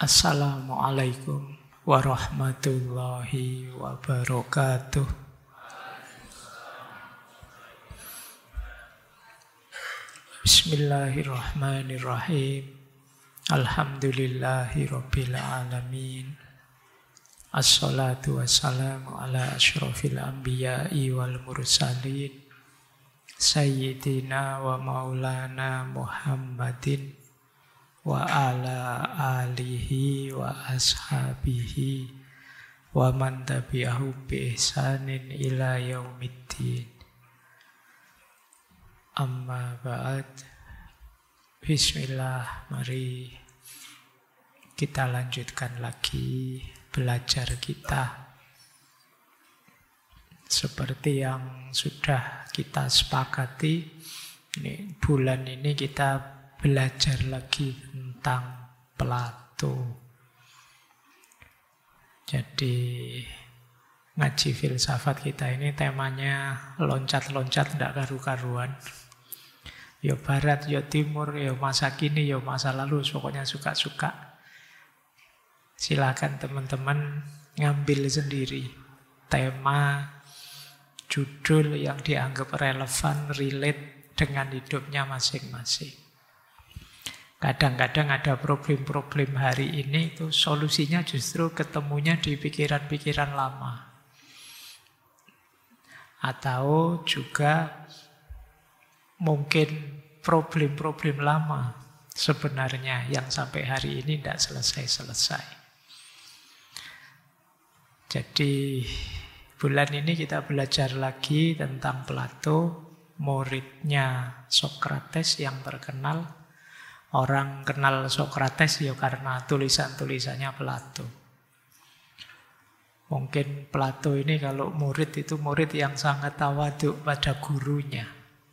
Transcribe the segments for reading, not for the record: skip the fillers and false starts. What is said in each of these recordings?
Assalamualaikum warahmatullahi wabarakatuh. Bismillahirrahmanirrahim. Alhamdulillahi rabbil alamin. Assalatu wassalamu ala asyrafil anbiya'i wal mursalin Sayyidina wa maulana Muhammadin wa ala alihi wa ashabihi wa man tabi'ahum bi ihsanin ila yaumiddin. Amma ba'd. Bismillah, mari kita lanjutkan lagi belajar kita. Seperti yang sudah kita sepakati, bulan ini kita belajar lagi tentang Plato. Jadi ngaji filsafat kita ini temanya loncat-loncat tidak karu-karuan. Ya barat, ya timur, ya masa kini, ya masa lalu, pokoknya suka-suka. Silakan teman-teman ngambil sendiri tema, judul yang dianggap relevan, relate dengan hidupnya masing-masing. Kadang-kadang ada problem-problem hari ini itu solusinya justru ketemunya di pikiran-pikiran lama. Atau juga mungkin problem-problem lama sebenarnya yang sampai hari ini tidak selesai-selesai. Jadi bulan ini kita belajar lagi tentang Plato, muridnya Sokrates yang terkenal. Orang kenal Sokrates ya karena tulisan-tulisannya Plato. Mungkin Plato ini kalau murid itu murid yang sangat tawaduk pada gurunya.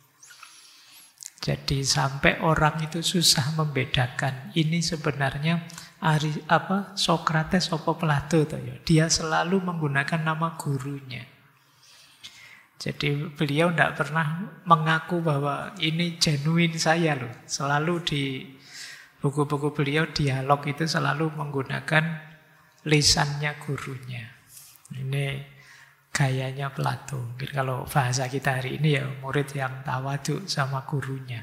Jadi sampai orang itu susah membedakan ini sebenarnya Sokrates apa Plato. Dia selalu menggunakan nama gurunya. Jadi beliau tidak pernah mengaku bahwa ini genuine saya loh. Selalu di buku-buku beliau dialog itu selalu menggunakan lisannya gurunya. Ini gayanya Plato. Mungkin kalau bahasa kita hari ini ya murid yang tawaduk sama gurunya.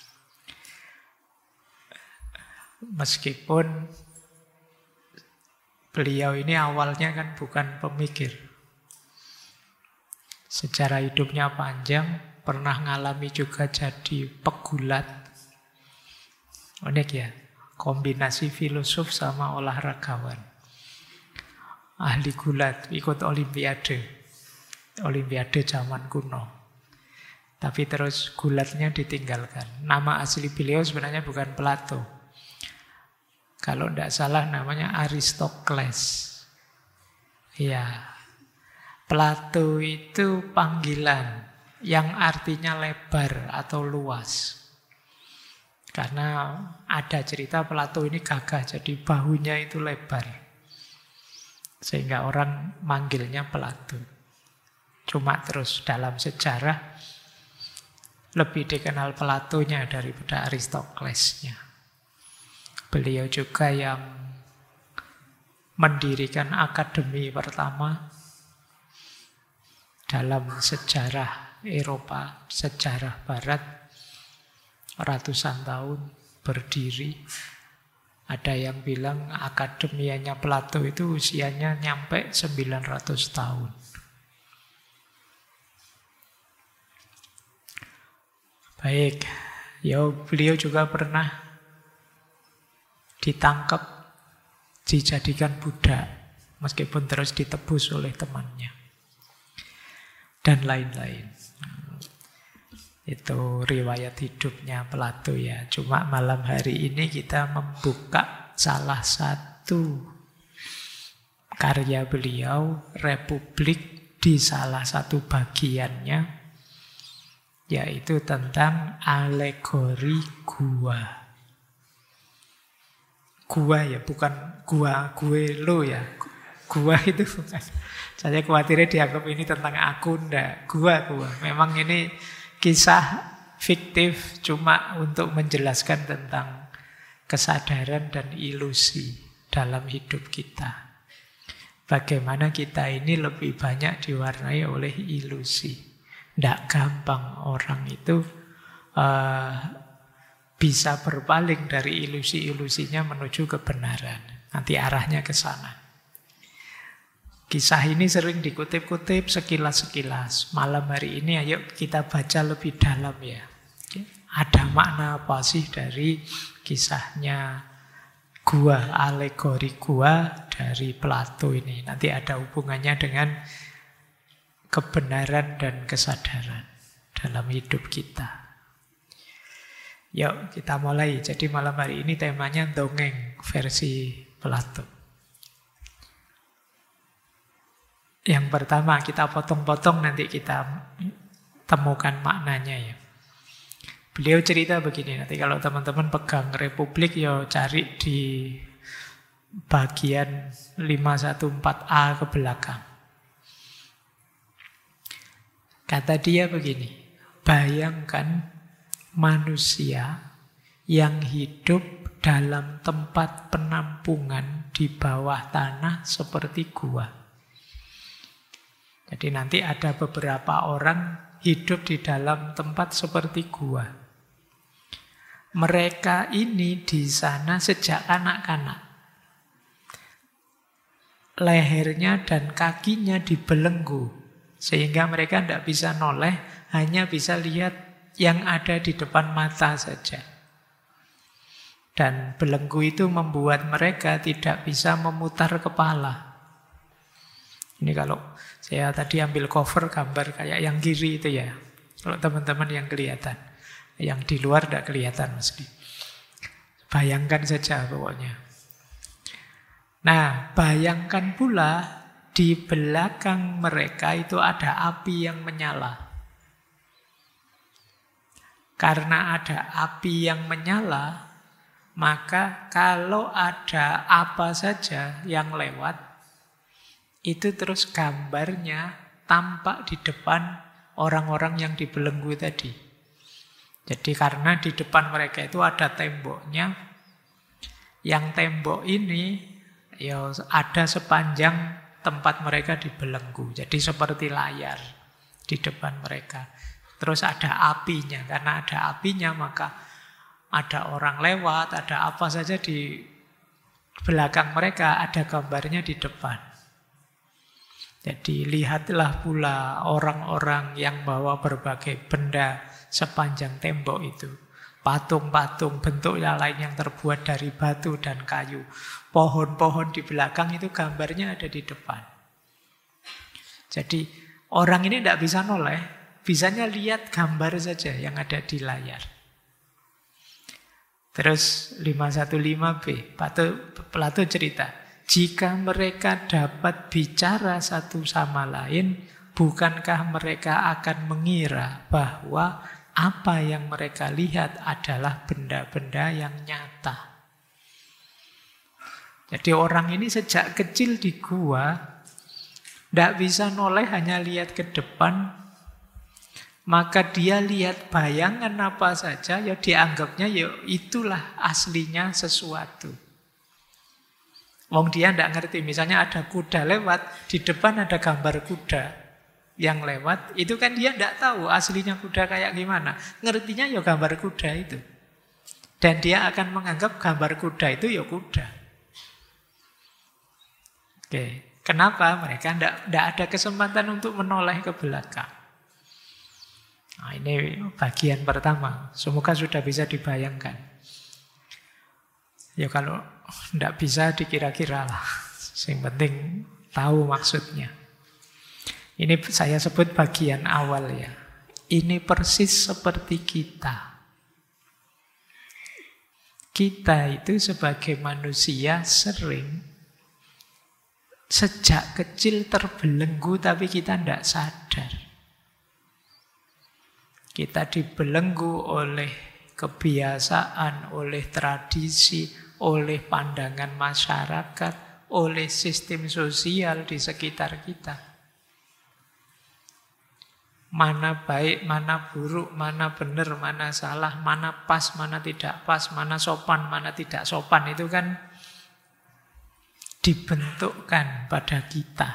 Meskipun beliau ini awalnya kan bukan pemikir. Sejarah hidupnya panjang, pernah ngalami juga jadi pegulat. Unik ya, kombinasi filosof sama olahragawan. Ahli gulat, ikut olimpiade. Olimpiade zaman kuno. Tapi terus gulatnya ditinggalkan. Nama asli beliau sebenarnya bukan Plato. Kalau tidak salah namanya Aristokles. Ya, Plato itu panggilan yang artinya lebar atau luas. Karena ada cerita Plato ini gagah, jadi bahunya itu lebar. Sehingga orang manggilnya Plato. Cuma terus dalam sejarah lebih dikenal Platonya daripada Aristoklesnya. Beliau juga yang mendirikan akademi pertama dalam sejarah Eropa, sejarah Barat, ratusan tahun berdiri. Ada yang bilang akademianya Plato itu usianya nyampe 900 tahun. Baik, ya beliau juga pernah ditangkap, dijadikan budak, meskipun terus ditebus oleh temannya. Dan lain-lain. Itu riwayat hidupnya Plato ya. Cuma malam hari ini kita membuka salah satu karya beliau, Republik, di salah satu bagiannya, yaitu tentang alegori gua. Gua ya, bukan gua, gue, lo ya. Gua itu bukan. Saya khawatirnya dianggap ini tentang aku, ndak. Gua. Memang ini kisah fiktif cuma untuk menjelaskan tentang kesadaran dan ilusi dalam hidup kita. Bagaimana kita ini lebih banyak diwarnai oleh ilusi. Tidak gampang orang itu bisa berpaling dari ilusi-ilusinya menuju kebenaran. Nanti arahnya ke sana. Kisah ini sering dikutip-kutip sekilas-sekilas. Malam hari ini ayo kita baca lebih dalam ya. Ada makna apa sih dari kisahnya gua, alegori gua dari Plato ini. Nanti ada hubungannya dengan kebenaran dan kesadaran dalam hidup kita. Yuk kita mulai. Jadi malam hari ini temanya dongeng versi Plato. Yang pertama kita potong-potong, nanti kita temukan maknanya ya. Beliau cerita begini, nanti kalau teman-teman pegang Republik ya cari di bagian 514A ke belakang. Kata dia begini, bayangkan manusia yang hidup dalam tempat penampungan di bawah tanah seperti gua. Jadi nanti ada beberapa orang hidup di dalam tempat seperti gua. Mereka ini di sana sejak kanak-kanak. Lehernya dan kakinya dibelenggu. Sehingga mereka tidak bisa noleh, hanya bisa lihat yang ada di depan mata saja. Dan belenggu itu membuat mereka tidak bisa memutar kepala. Ini kalau saya tadi ambil cover gambar kayak yang kiri itu ya. Kalau teman-teman yang kelihatan. Yang di luar tidak kelihatan mesti. Bayangkan saja pokoknya. Nah, bayangkan pula di belakang mereka itu ada api yang menyala. Karena ada api yang menyala, maka kalau ada apa saja yang lewat, itu terus gambarnya tampak di depan orang-orang yang dibelenggu tadi. Jadi karena di depan mereka itu ada temboknya, yang tembok ini ya ada sepanjang tempat mereka dibelenggu. Jadi seperti layar di depan mereka. Terus ada apinya, karena ada apinya maka ada orang lewat, ada apa saja di belakang mereka, ada gambarnya di depan. Jadi lihatlah pula orang-orang yang bawa berbagai benda sepanjang tembok itu. Patung-patung bentuk yang lain yang terbuat dari batu dan kayu. Pohon-pohon di belakang itu gambarnya ada di depan. Jadi orang ini tidak bisa noleh, bisanya lihat gambar saja yang ada di layar. Terus 515B, Plato cerita. Jika mereka dapat bicara satu sama lain, bukankah mereka akan mengira bahwa apa yang mereka lihat adalah benda-benda yang nyata? Jadi orang ini sejak kecil di gua, tidak bisa noleh, hanya lihat ke depan, maka dia lihat bayangan apa saja, ya dianggapnya ya itulah aslinya sesuatu. Wong dia tidak ngerti, misalnya ada kuda lewat, di depan ada gambar kuda yang lewat, itu kan dia tidak tahu aslinya kuda kayak gimana. Ngertinya ya gambar kuda itu. Dan dia akan menganggap gambar kuda itu ya kuda. Oke, kenapa? Mereka tidak ada kesempatan untuk menoleh ke belakang. Nah, ini bagian pertama. Semoga sudah bisa dibayangkan. Ya kalau tidak bisa dikira-kira lah. Yang penting tahu maksudnya. Ini saya sebut bagian awal ya. Ini persis seperti kita. Kita itu sebagai manusia sering sejak kecil terbelenggu tapi kita tidak sadar. Kita dibelenggu oleh kebiasaan, oleh tradisi, oleh pandangan masyarakat, oleh sistem sosial di sekitar kita. Mana baik, mana buruk, mana benar, mana salah, mana pas, mana tidak pas, mana sopan, mana tidak sopan. Itu kan dibentukkan pada kita.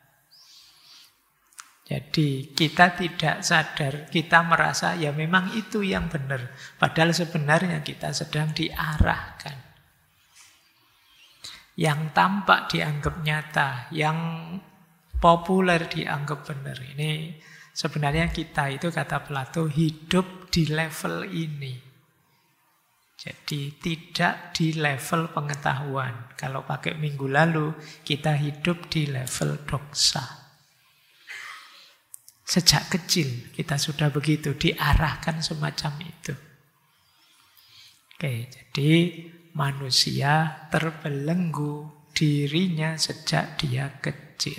Jadi kita tidak sadar, kita merasa ya memang itu yang benar. Padahal sebenarnya kita sedang diarahkan. Yang tampak dianggap nyata, yang populer dianggap benar. Ini sebenarnya kita itu, kata Plato, hidup di level ini. Jadi tidak di level pengetahuan. Kalau pakai minggu lalu, kita hidup di level doksa. Sejak kecil kita sudah begitu, diarahkan semacam itu. Oke, jadi manusia terbelenggu dirinya sejak dia kecil.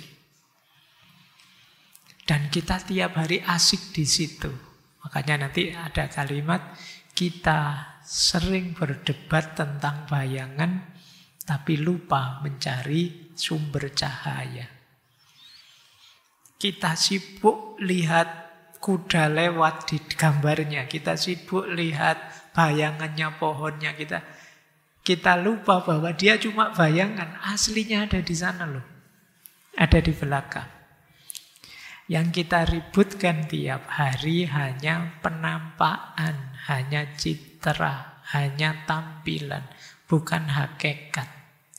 Dan kita tiap hari asik di situ. Makanya nanti ada kalimat, kita sering berdebat tentang bayangan, tapi lupa mencari sumber cahaya. Kita sibuk lihat kuda lewat di gambarnya. Kita sibuk lihat bayangannya pohonnya. Kita lupa bahwa dia cuma bayangan. Aslinya ada di sana loh. Ada di belakang. Yang kita ributkan tiap hari hanya penampakan, hanya citra, hanya tampilan, bukan hakikat.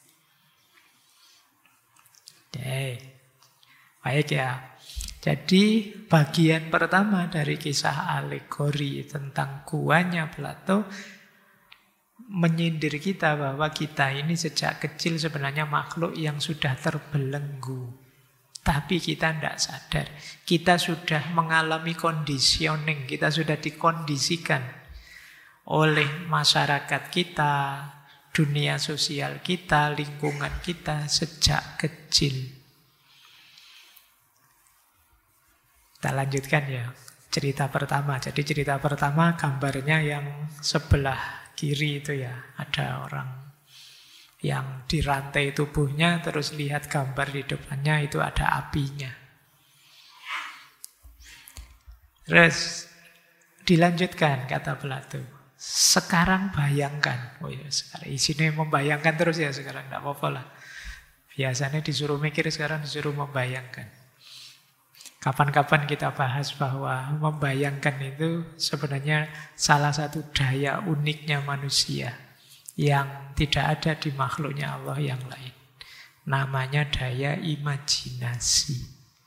Oke. Baik ya. Jadi bagian pertama dari kisah alegori tentang guanya Plato menyindir kita bahwa kita ini sejak kecil sebenarnya makhluk yang sudah terbelenggu. Tapi kita tidak sadar. Kita sudah mengalami conditioning, kita sudah dikondisikan oleh masyarakat kita, dunia sosial kita, lingkungan kita sejak kecil. Kita lanjutkan ya, cerita pertama. Jadi cerita pertama gambarnya yang sebelah kiri itu ya. Ada orang yang dirantai tubuhnya, terus lihat gambar di depannya itu ada apinya. Terus dilanjutkan, kata Plato. Sekarang bayangkan. Oh ya, sekarang isinya membayangkan terus ya sekarang. Tidak apa-apa lah. Biasanya disuruh mikir, sekarang disuruh membayangkan. Kapan-kapan kita bahas bahwa membayangkan itu sebenarnya salah satu daya uniknya manusia yang tidak ada di makhluknya Allah yang lain. Namanya daya imajinasi.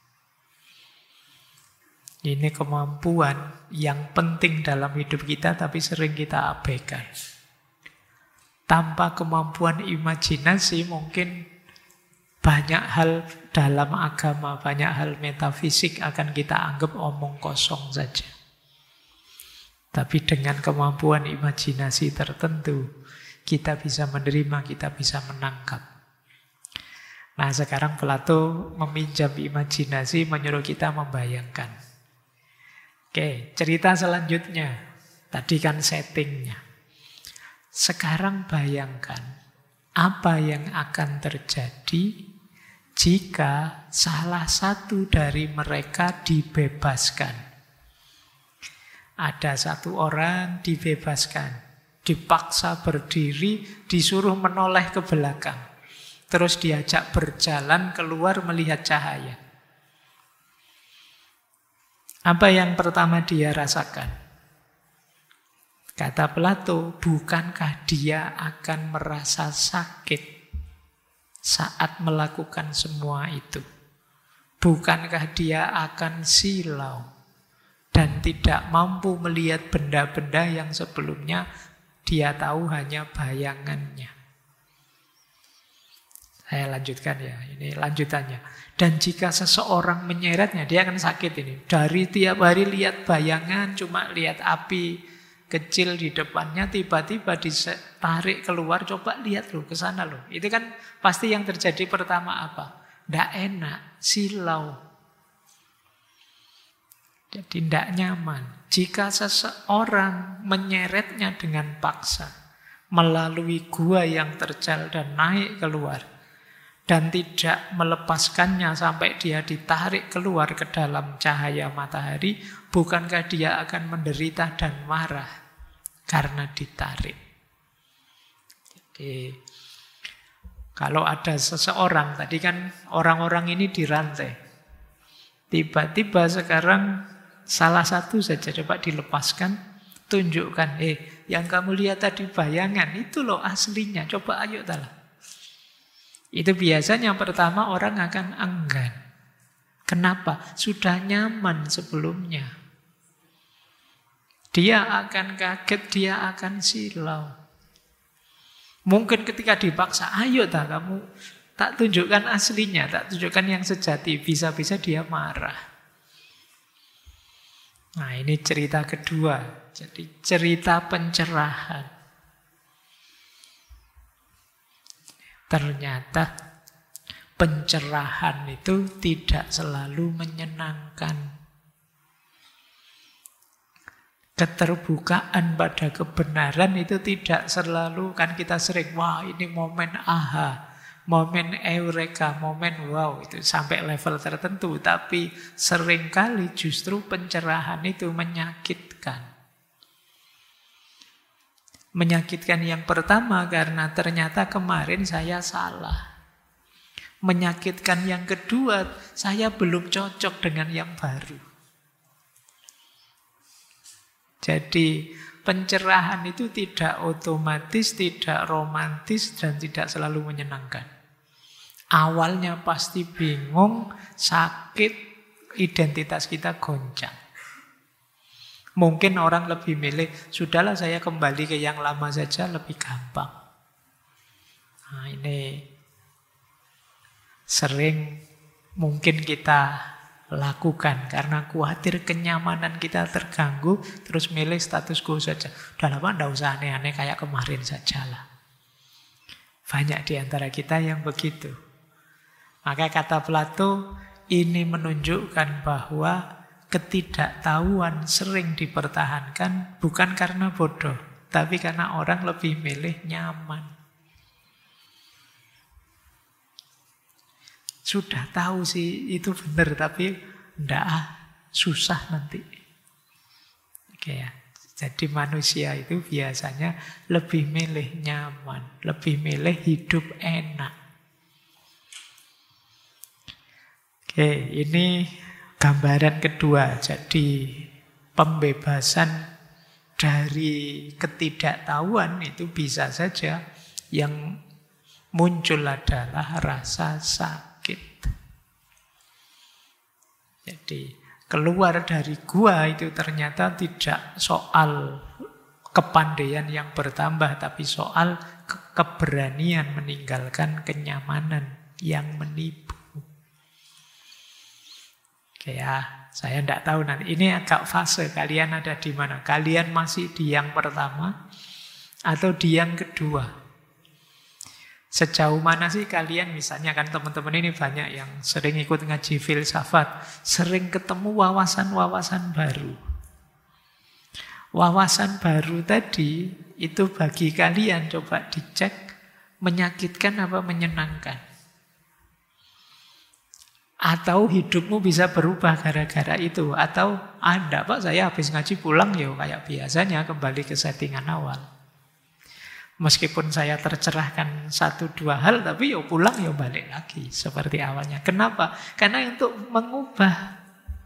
Ini kemampuan yang penting dalam hidup kita tapi sering kita abaikan. Tanpa kemampuan imajinasi mungkin banyak hal dalam agama, banyak hal metafisik akan kita anggap omong kosong saja. Tapi dengan kemampuan imajinasi tertentu, kita bisa menerima, kita bisa menangkap. Nah, sekarang Plato meminjam imajinasi, menyuruh kita membayangkan. Oke, cerita selanjutnya. Tadi kan settingnya. Sekarang bayangkan apa yang akan terjadi jika salah satu dari mereka dibebaskan. Ada satu orang dibebaskan, dipaksa berdiri, disuruh menoleh ke belakang. Terus diajak berjalan keluar melihat cahaya. Apa yang pertama dia rasakan? Kata Plato, bukankah dia akan merasa sakit saat melakukan semua itu? Bukankah dia akan silau dan tidak mampu melihat benda-benda yang sebelumnya dia tahu hanya bayangannya? Saya lanjutkan ya, ini lanjutannya. Dan jika seseorang menyeretnya, dia akan sakit ini. Dari tiap hari lihat bayangan, cuma lihat api kecil di depannya, tiba-tiba ditarik keluar, coba lihat loh ke sana loh. Itu kan pasti yang terjadi pertama apa? Tidak enak, silau. Jadi tidak nyaman. Jika seseorang menyeretnya dengan paksa, melalui gua yang terjal dan naik keluar, dan tidak melepaskannya sampai dia ditarik keluar ke dalam cahaya matahari, bukankah dia akan menderita dan marah karena ditarik? Jadi Kalau ada seseorang, tadi kan orang-orang ini dirantai. Tiba-tiba sekarang salah satu saja coba dilepaskan, tunjukkan, yang kamu lihat tadi bayangan, itu loh aslinya, coba ayo talah. Itu biasanya pertama orang akan enggan. Kenapa? Sudah nyaman sebelumnya. Dia akan kaget, dia akan silau. Mungkin ketika dipaksa, ayo tak kamu tak tunjukkan aslinya, tak tunjukkan yang sejati, bisa-bisa dia marah. Nah, ini cerita kedua. Jadi cerita pencerahan. Ternyata pencerahan itu tidak selalu menyenangkan. Keterbukaan pada kebenaran itu tidak selalu, kan kita sering, wah ini momen aha, momen eureka, momen wow, itu sampai level tertentu. Tapi seringkali justru pencerahan itu menyakitkan. Menyakitkan yang pertama karena ternyata kemarin saya salah. Menyakitkan yang kedua, saya belum cocok dengan yang baru. Jadi pencerahan itu tidak otomatis, tidak romantis, dan tidak selalu menyenangkan. Awalnya pasti bingung, sakit, identitas kita goncang. Mungkin orang lebih milih, sudahlah saya kembali ke yang lama saja, lebih gampang. Nah, ini sering mungkin kita lakukan karena khawatir kenyamanan kita terganggu, terus milih status quo saja. Udah lama enggak usah aneh-aneh kayak kemarin sajalah. Banyak di antara kita yang begitu. Maka kata Plato, ini menunjukkan bahwa ketidaktahuan sering dipertahankan bukan karena bodoh, tapi karena orang lebih milih nyaman. Sudah tahu sih itu benar, tapi susah nanti. Oke ya. Jadi manusia itu biasanya lebih milih nyaman, lebih milih hidup enak. Oke, ini gambaran kedua. Jadi pembebasan dari ketidaktahuan itu bisa saja yang muncul adalah rasa sakit. Jadi keluar dari gua itu ternyata tidak soal kepandaian yang bertambah, tapi soal keberanian meninggalkan kenyamanan yang menipu. Oke ya, saya tidak tahu nanti. Ini agak fase, kalian ada di mana? Kalian masih di yang pertama atau di yang kedua? Sejauh mana sih kalian, misalnya kan teman-teman ini banyak yang sering ikut ngaji filsafat, sering ketemu wawasan-wawasan baru. Wawasan baru tadi itu bagi kalian coba dicek menyakitkan apa menyenangkan. Atau hidupmu bisa berubah gara-gara itu. Atau enggak Pak, saya habis ngaji pulang ya kayak biasanya kembali ke settingan awal. Meskipun saya tercerahkan 1-2 hal, tapi ya pulang ya balik lagi seperti awalnya. Kenapa? Karena untuk mengubah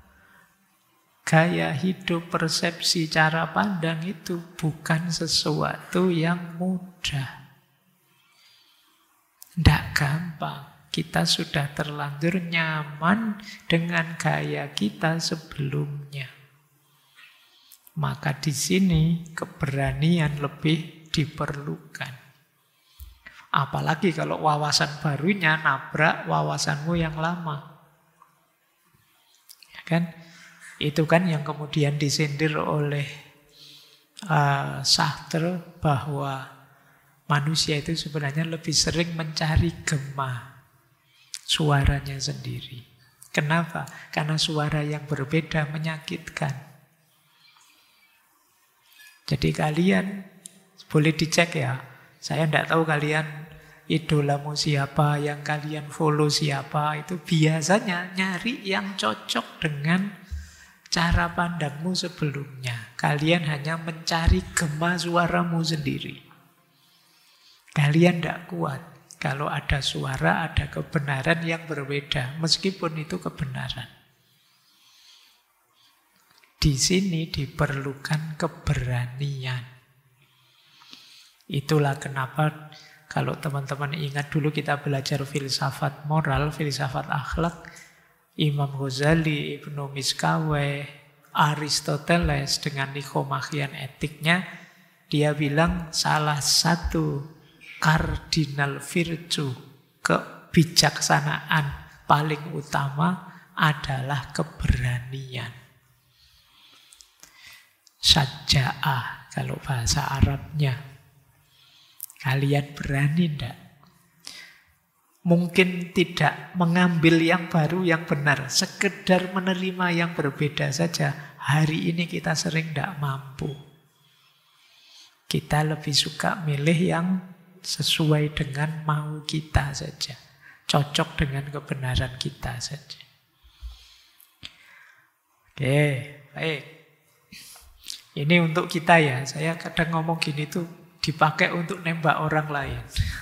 gaya hidup, persepsi, cara pandang itu bukan sesuatu yang mudah. Tidak gampang. Kita sudah terlanjur nyaman dengan gaya kita sebelumnya. Maka di sini keberanian lebih diperlukan. Apalagi kalau wawasan barunya nabrak wawasanmu yang lama. Ya kan? Itu kan yang kemudian disindir oleh Sartre bahwa manusia itu sebenarnya lebih sering mencari gema suaranya sendiri. Kenapa? Karena suara yang berbeda menyakitkan. Jadi kalian boleh dicek ya. Saya tidak tahu kalian idolamu siapa, yang kalian follow siapa. Itu biasanya nyari yang cocok dengan cara pandangmu sebelumnya. Kalian hanya mencari gema suaramu sendiri. Kalian tidak kuat. Kalau ada suara, ada kebenaran yang berbeda, meskipun itu kebenaran. Di sini diperlukan keberanian. Itulah kenapa kalau teman-teman ingat dulu kita belajar filsafat moral, filsafat akhlak, Imam Ghazali, Ibnu Miskaweh, Aristoteles dengan nikomachian etiknya, dia bilang salah satu kardinal virtue, kebijaksanaan paling utama adalah keberanian. Syaja'ah kalau bahasa Arabnya. Kalian berani enggak? Mungkin tidak mengambil yang baru, yang benar. Sekedar menerima yang berbeda saja. Hari ini kita sering enggak mampu. Kita lebih suka milih yang sesuai dengan mau kita saja. Cocok dengan kebenaran kita saja. Oke, baik. Ini untuk kita ya. Saya kadang ngomong gini tuh dipakai untuk nembak orang lain.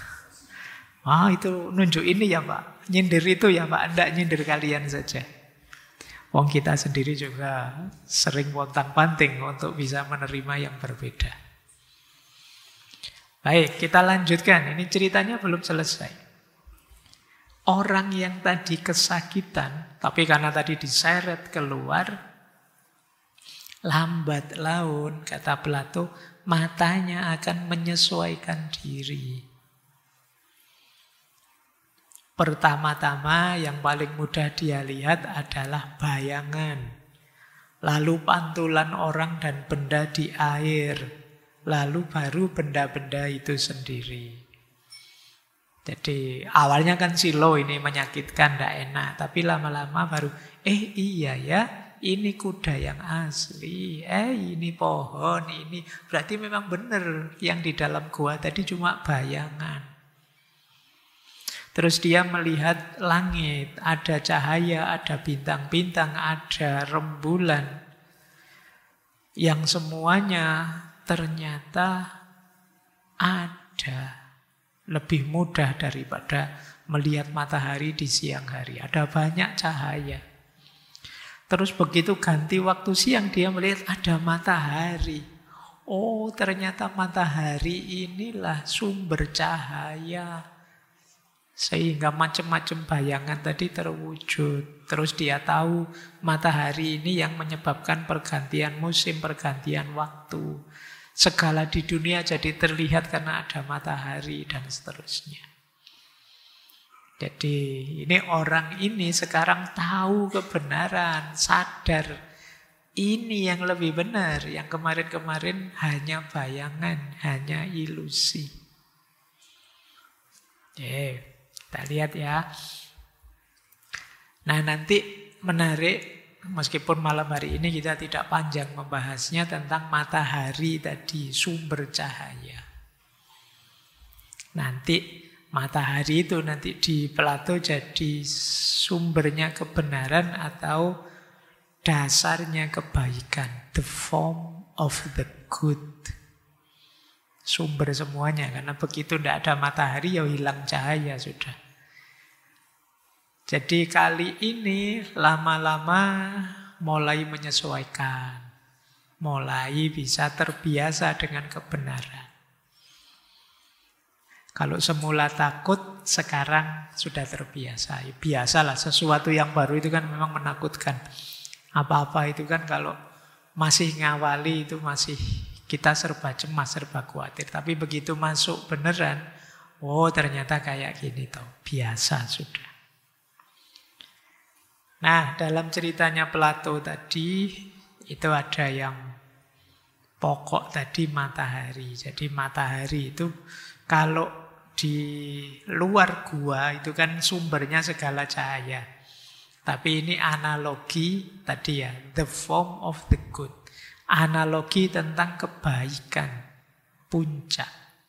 Itu nunjuk ini ya Pak. Nyindir itu ya Pak. Enggak nyindir kalian saja. Wong kita sendiri juga sering pontang-panting untuk bisa menerima yang berbeda. Baik, kita lanjutkan. Ini ceritanya belum selesai. Orang yang tadi kesakitan, tapi karena tadi diseret keluar, lambat laun, kata Plato, matanya akan menyesuaikan diri. Pertama-tama yang paling mudah dia lihat adalah bayangan. Lalu pantulan orang dan benda di air. Lalu baru benda-benda itu sendiri. Jadi awalnya kan silo ini menyakitkan, tidak enak. Tapi lama-lama baru, iya ya, ini kuda yang asli. Ini pohon, ini. Berarti memang benar yang di dalam gua tadi cuma bayangan. Terus dia melihat langit, ada cahaya, ada bintang-bintang, ada rembulan. Yang semuanya ternyata ada lebih mudah daripada melihat matahari di siang hari. Ada banyak cahaya. Terus begitu ganti waktu siang dia melihat ada matahari. Oh, ternyata matahari inilah sumber cahaya. Sehingga macam-macam bayangan tadi terwujud. Terus dia tahu matahari ini yang menyebabkan pergantian musim, pergantian waktu. Segala di dunia jadi terlihat karena ada matahari dan seterusnya. Jadi ini orang ini sekarang tahu kebenaran, sadar ini yang lebih benar. Yang kemarin-kemarin hanya bayangan, hanya ilusi. Kita lihat ya. Nah nanti menarik. Meskipun malam hari ini kita tidak panjang membahasnya tentang matahari tadi, sumber cahaya. Nanti matahari itu nanti di Plato jadi sumbernya kebenaran atau dasarnya kebaikan. The form of the good. Sumber semuanya. Karena begitu tidak ada matahari ya hilang cahaya sudah. Jadi kali ini lama-lama mulai menyesuaikan. Mulai bisa terbiasa dengan kebenaran. Kalau semula takut, sekarang sudah terbiasa. Biasalah, sesuatu yang baru itu kan memang menakutkan. Apa-apa itu kan kalau masih ngawali itu masih kita serba cemas, serba khawatir. Tapi begitu masuk beneran, oh ternyata kayak gini toh. Biasa sudah. Nah, dalam ceritanya Plato tadi, itu ada yang pokok tadi matahari. Jadi matahari itu kalau di luar gua itu kan sumbernya segala cahaya. Tapi ini analogi tadi ya, the form of the good. Analogi tentang kebaikan, puncak.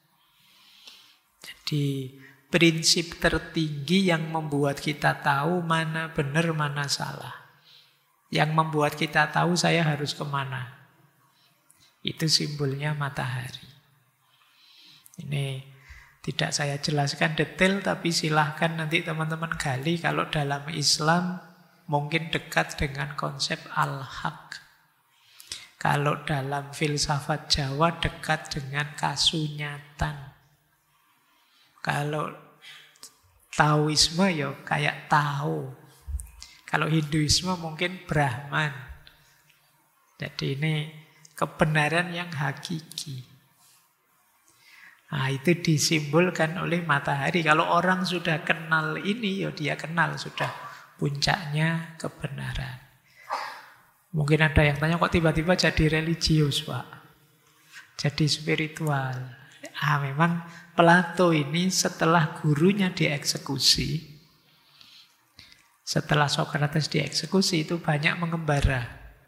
Jadi prinsip tertinggi yang membuat kita tahu mana benar, mana salah. Yang membuat kita tahu saya harus kemana. Itu simbolnya matahari. Ini Tidak saya jelaskan detail, tapi silahkan nanti teman-teman gali. Kalau dalam Islam mungkin dekat dengan konsep al-haq. Kalau dalam filsafat Jawa dekat dengan kasunyatan. Kalau Taoisme ya kayak Tao. Kalau Hinduisme mungkin Brahman. Jadi ini kebenaran yang hakiki. Nah, itu disimbolkan oleh matahari. Kalau orang sudah kenal ini, ya dia kenal sudah puncaknya kebenaran. Mungkin ada yang tanya, kok tiba-tiba jadi religius, Pak? Jadi spiritual. Memang Plato ini setelah gurunya dieksekusi, setelah Socrates dieksekusi, itu banyak mengembara.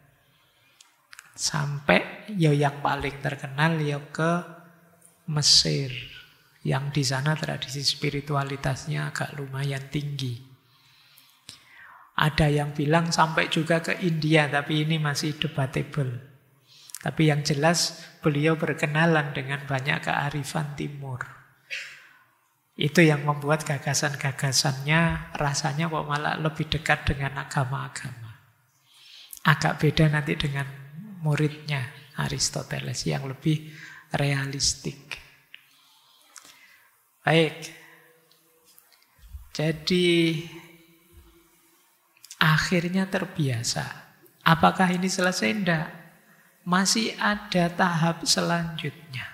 Sampai ya yang paling terkenal ya ke Mesir, yang di sana tradisi spiritualitasnya agak lumayan tinggi. Ada yang bilang sampai juga ke India, tapi ini masih debatable. Tapi yang jelas beliau berkenalan dengan banyak kearifan timur. Itu yang membuat gagasan-gagasannya rasanya kok malah lebih dekat dengan agama-agama. Agak beda nanti dengan muridnya Aristoteles yang lebih realistik. Baik. Jadi akhirnya terbiasa. Apakah ini selesai? Tidak. Masih ada tahap selanjutnya.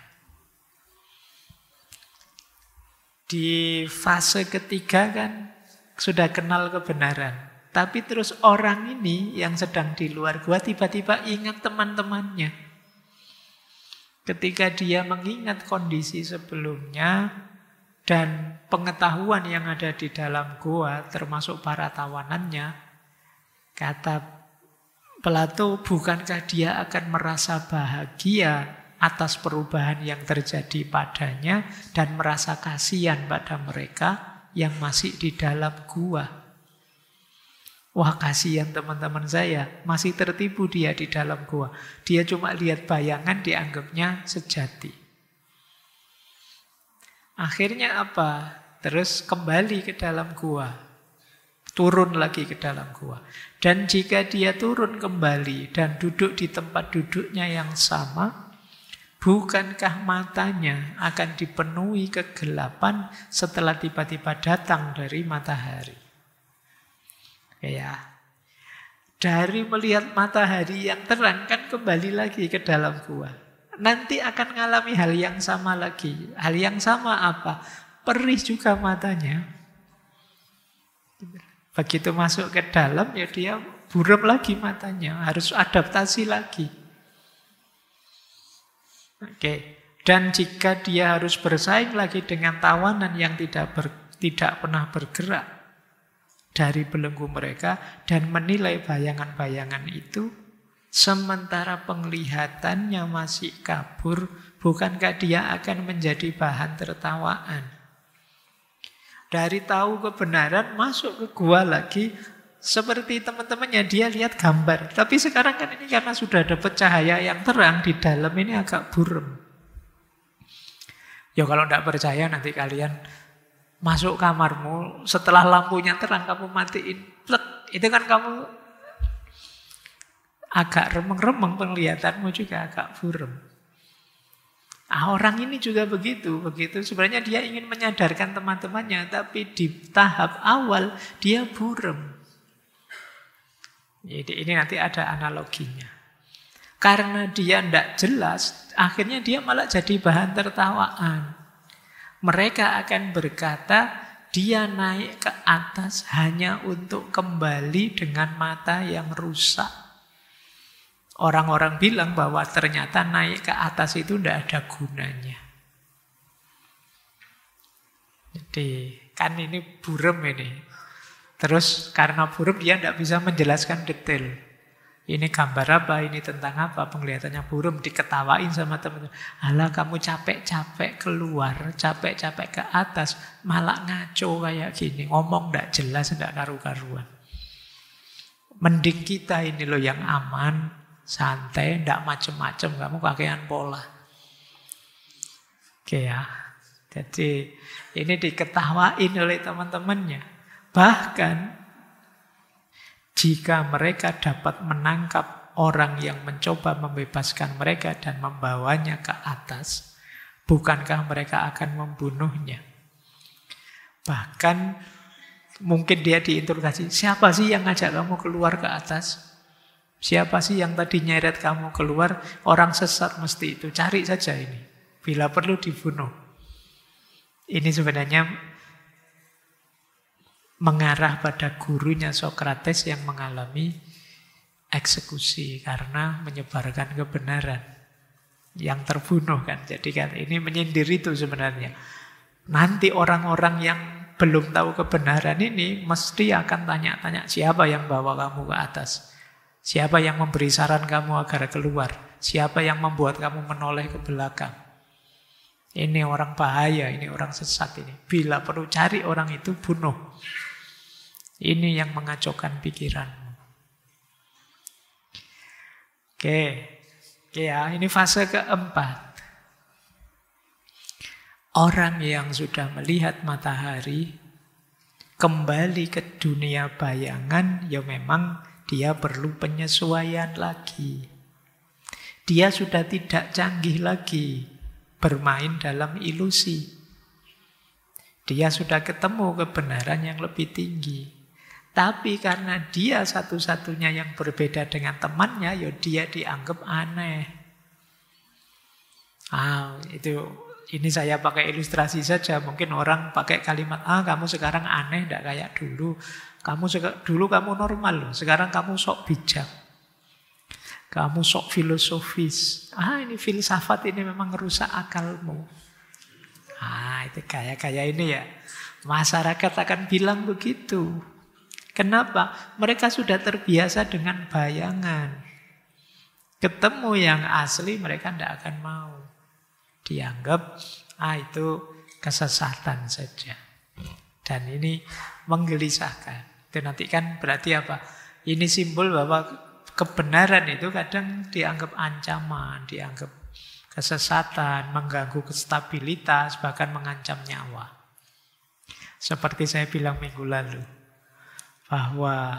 Di fase ketiga kan sudah kenal kebenaran. Tapi terus orang ini yang sedang di luar gua tiba-tiba ingat teman-temannya. Ketika dia mengingat kondisi sebelumnya dan pengetahuan yang ada di dalam gua, termasuk para tawanannya, kata Plato, bukankah dia akan merasa bahagia atas perubahan yang terjadi padanya dan merasa kasihan pada mereka yang masih di dalam gua? Wah, kasihan teman-teman saya, masih tertipu dia di dalam gua. Dia cuma lihat bayangan, dianggapnya sejati. Akhirnya apa? Terus kembali ke dalam gua. Turun lagi ke dalam gua. Dan jika dia turun kembali dan duduk di tempat duduknya yang sama, bukankah matanya akan dipenuhi kegelapan setelah tiba-tiba datang dari matahari? Ya, dari melihat matahari yang terang kan kembali lagi ke dalam gua. Nanti akan mengalami hal yang sama lagi. Hal yang sama apa? Perih juga matanya. Begitu masuk ke dalam ya dia buram lagi matanya. Harus adaptasi lagi. Oke. Dan jika dia harus bersaing lagi dengan tawanan yang tidak pernah bergerak dari belenggu mereka dan menilai bayangan-bayangan itu, sementara penglihatannya masih kabur, bukankah dia akan menjadi bahan tertawaan? Dari tahu kebenaran masuk ke gua lagi, seperti teman-temannya dia lihat gambar. Tapi sekarang kan ini karena sudah dapat cahaya yang terang, di dalam ini agak buram. Ya kalau tidak percaya nanti kalian masuk kamarmu, setelah lampunya terang kamu matiin, plek, itu kan kamu agak remeng-remeng, penglihatanmu juga agak buram. Orang ini juga begitu. Sebenarnya dia ingin menyadarkan teman-temannya, tapi di tahap awal dia buram. Jadi ini nanti ada analoginya. Karena dia tidak jelas, akhirnya dia malah jadi bahan tertawaan. Mereka akan berkata, dia naik ke atas hanya untuk kembali dengan mata yang rusak. Orang-orang bilang bahwa ternyata naik ke atas itu tidak ada gunanya. Jadi kan ini buram ini. Terus karena buram dia tidak bisa menjelaskan detail. Ini gambar apa, ini tentang apa, penglihatannya buram, diketawain sama teman-teman. Alah kamu capek-capek keluar, capek-capek ke atas, malah ngaco kayak gini, ngomong tidak jelas, tidak karu-karuan. Mending kita ini loh yang aman, santai, tidak macem-macem, kamu pakaian pola. Oke ya, Jadi ini diketawain oleh teman-temannya. Bahkan jika mereka dapat menangkap orang yang mencoba membebaskan mereka dan membawanya ke atas, bukankah mereka akan membunuhnya? Bahkan mungkin dia diinterogasi, siapa sih yang ngajak kamu keluar ke atas? Siapa sih yang tadi nyeret kamu keluar? Orang sesat mesti itu. Cari saja ini. Bila perlu dibunuh. Ini sebenarnya mengarah pada gurunya Sokrates yang mengalami eksekusi karena menyebarkan kebenaran. Yang terbunuh kan. Jadi kan ini menyindir itu sebenarnya. Nanti orang-orang yang belum tahu kebenaran ini mesti akan tanya-tanya siapa yang bawa kamu ke atas. Siapa yang memberi saran kamu agar keluar? Siapa yang membuat kamu menoleh ke belakang? Ini orang bahaya, ini orang sesat ini. Bila perlu cari orang itu, bunuh. Ini yang mengacaukan pikiranmu. Oke, ya, ini fase keempat. Orang yang sudah melihat matahari kembali ke dunia bayangan, ya memang dia perlu penyesuaian lagi. Dia sudah tidak canggih lagi bermain dalam ilusi. Dia sudah ketemu kebenaran yang lebih tinggi. Tapi karena dia satu-satunya yang berbeda dengan temannya, ya dia dianggap aneh. Ini saya pakai ilustrasi saja. Mungkin orang pakai kalimat, kamu sekarang aneh, tidak kayak dulu. Dulu kamu normal loh, sekarang kamu sok bijak. Kamu sok filosofis. Ini filsafat ini memang merusak akalmu. Itu gaya-gaya ini ya. Masyarakat akan bilang begitu. Kenapa? Mereka sudah terbiasa dengan bayangan. Ketemu yang asli mereka tidak akan mau. Dianggap, itu kesesatan saja. Dan ini menggelisahkan. Itu nanti kan berarti apa? Ini simbol bahwa kebenaran itu kadang dianggap ancaman, dianggap kesesatan, mengganggu stabilitas, bahkan mengancam nyawa. Seperti saya bilang minggu lalu, bahwa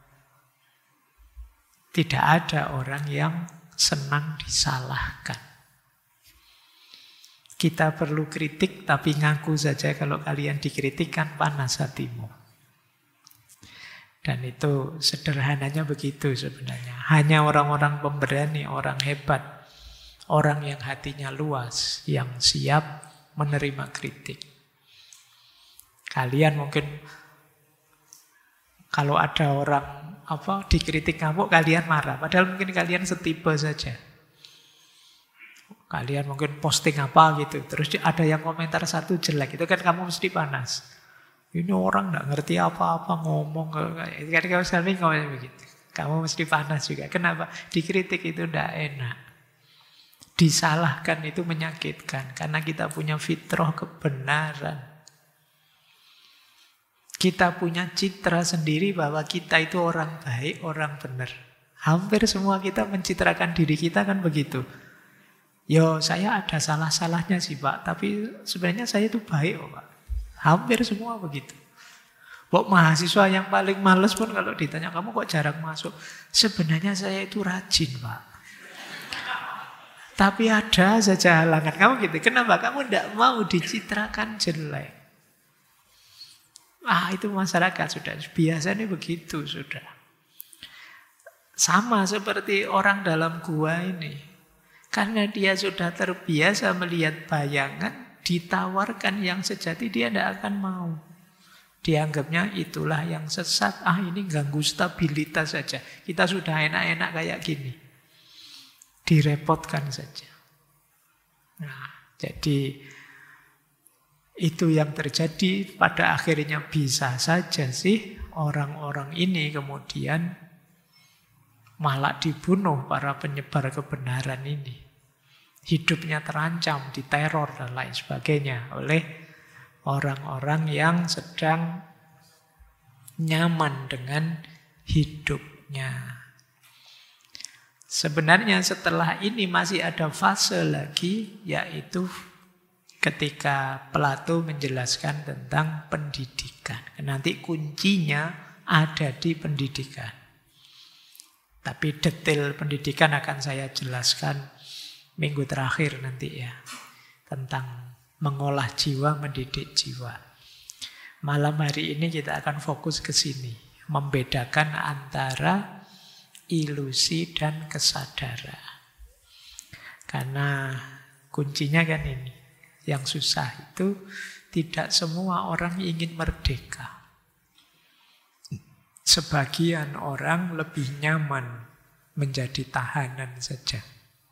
tidak ada orang yang senang disalahkan. Kita perlu kritik, tapi ngaku saja kalau kalian dikritik kan panas hatimu. Dan itu sederhananya begitu sebenarnya. Hanya orang-orang pemberani, orang hebat, orang yang hatinya luas, yang siap menerima kritik. Kalian mungkin kalau ada orang dikritik kamu, kalian marah. Padahal mungkin kalian setipe saja. Kalian mungkin posting apa gitu, terus ada yang komentar satu jelek, itu kan kamu mesti panas. Ini orang tidak ngerti apa-apa ngomong kayak kamu sekali ngomong begitu. Kamu mesti panas juga. Kenapa? Dikritik itu tidak enak. Disalahkan itu menyakitkan karena kita punya fitrah kebenaran. Kita punya citra sendiri bahwa kita itu orang baik, orang benar. Hampir semua kita mencitrakan diri kita kan begitu. Saya ada salah-salahnya sih Pak, tapi sebenarnya saya itu baik Pak. Hampir semua begitu. Mahasiswa yang paling males pun kalau ditanya, kamu kok jarang masuk? Sebenarnya saya itu rajin Pak. Tapi ada saja halangan. Kamu gitu, kenapa? Kamu tidak mau dicitrakan jelek. Itu masyarakat sudah. Biasanya begitu sudah. Sama seperti orang dalam gua ini. Karena dia sudah terbiasa melihat bayangan, ditawarkan yang sejati dia tidak akan mau. Dianggapnya itulah yang sesat. Ini ganggu stabilitas saja. Kita sudah enak-enak kayak gini. Direpotkan saja. Jadi itu yang terjadi. Pada akhirnya bisa saja sih orang-orang ini kemudian malah dibunuh, para penyebar kebenaran ini. Hidupnya terancam, diteror dan lain sebagainya oleh orang-orang yang sedang nyaman dengan hidupnya. Sebenarnya setelah ini masih ada fase lagi, yaitu ketika Plato menjelaskan tentang pendidikan. Nanti kuncinya ada di pendidikan. Tapi detail pendidikan akan saya jelaskan minggu terakhir nanti ya. Tentang mengolah jiwa, mendidik jiwa. Malam hari ini kita akan fokus ke sini. Membedakan antara ilusi dan kesadaran. Karena kuncinya kan ini. Yang susah itu tidak semua orang ingin merdeka. Sebagian orang lebih nyaman menjadi tahanan saja.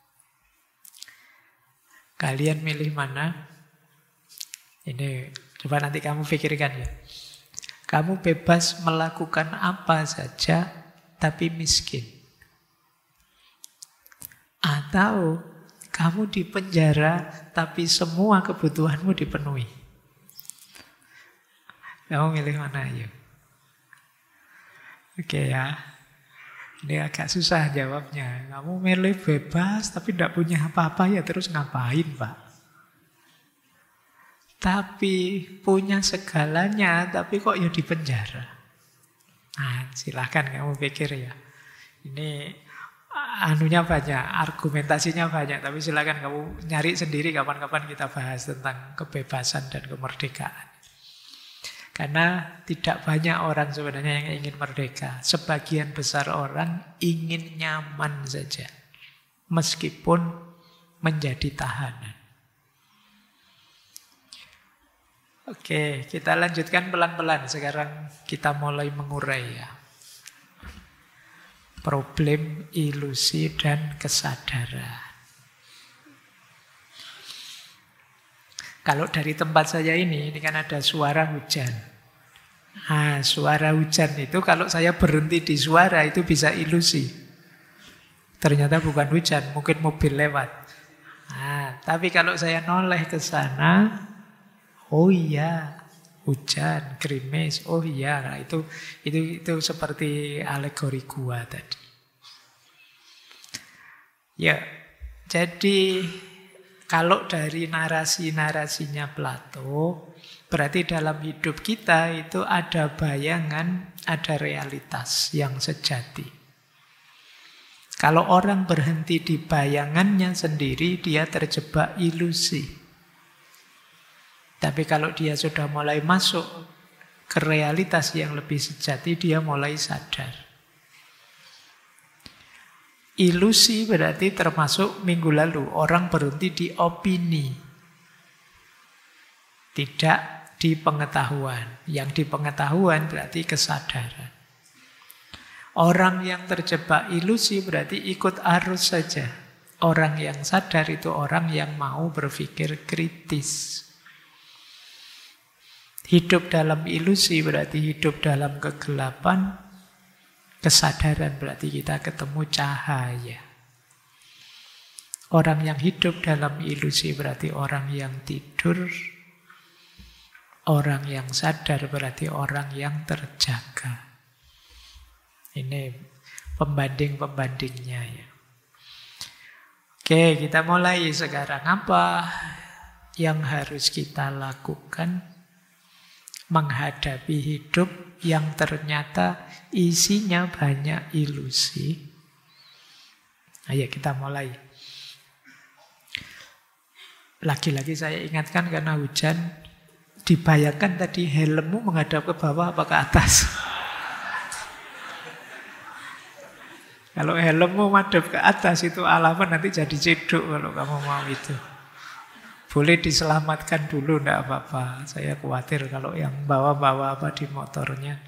Kalian milih mana? Ini coba nanti kamu pikirkan ya. Kamu bebas melakukan apa saja tapi miskin. Atau kamu di penjara tapi semua kebutuhanmu dipenuhi. Kamu milih mana ayo? Oke ya. Ini agak susah jawabnya. Kamu milih bebas tapi tidak punya apa-apa ya terus ngapain Pak? Tapi punya segalanya tapi kok ya di penjara. Nah silahkan kamu pikir ya. Ini anunya banyak, argumentasinya banyak. Tapi silakan kamu nyari sendiri kapan-kapan kita bahas tentang kebebasan dan kemerdekaan. Karena tidak banyak orang sebenarnya yang ingin merdeka. Sebagian besar orang ingin nyaman saja. Meskipun menjadi tahanan. Oke, kita lanjutkan pelan-pelan. Sekarang kita mulai mengurai ya. Problem, ilusi, dan kesadaran. Kalau dari tempat saya ini kan ada suara hujan. Nah, suara hujan itu kalau saya berhenti di suara itu bisa ilusi. Ternyata bukan hujan, mungkin mobil lewat. Nah, tapi kalau saya noleh ke sana, oh iya, hujan, gerimis, oh iya, nah, itu seperti alegori gua tadi. Ya, jadi kalau dari narasi-narasinya Plato, berarti dalam hidup kita itu ada bayangan, ada realitas yang sejati. Kalau orang berhenti di bayangannya sendiri, dia terjebak ilusi. Tapi kalau dia sudah mulai masuk ke realitas yang lebih sejati, dia mulai sadar. Ilusi berarti termasuk minggu lalu. Orang berhenti di opini. Tidak di pengetahuan. Yang di pengetahuan berarti kesadaran. Orang yang terjebak ilusi berarti ikut arus saja. Orang yang sadar itu orang yang mau berpikir kritis. Hidup dalam ilusi berarti hidup dalam kegelapan. Kesadaran berarti kita ketemu cahaya. Orang yang hidup dalam ilusi berarti orang yang tidur. Orang yang sadar berarti orang yang terjaga. Ini pembanding-pembandingnya ya. Oke, kita mulai sekarang. Apa yang harus kita lakukan menghadapi hidup yang ternyata isinya banyak ilusi? Ayo kita mulai. Lagi-lagi saya ingatkan karena hujan, dibayangkan tadi helmmu menghadap ke bawah apa ke atas? Kalau helmmu madhep ke atas itu alamat nanti jadi ceduk kalau kamu mau itu. Boleh diselamatkan dulu, enggak apa-apa. Saya khawatir kalau yang bawa-bawa apa di motornya.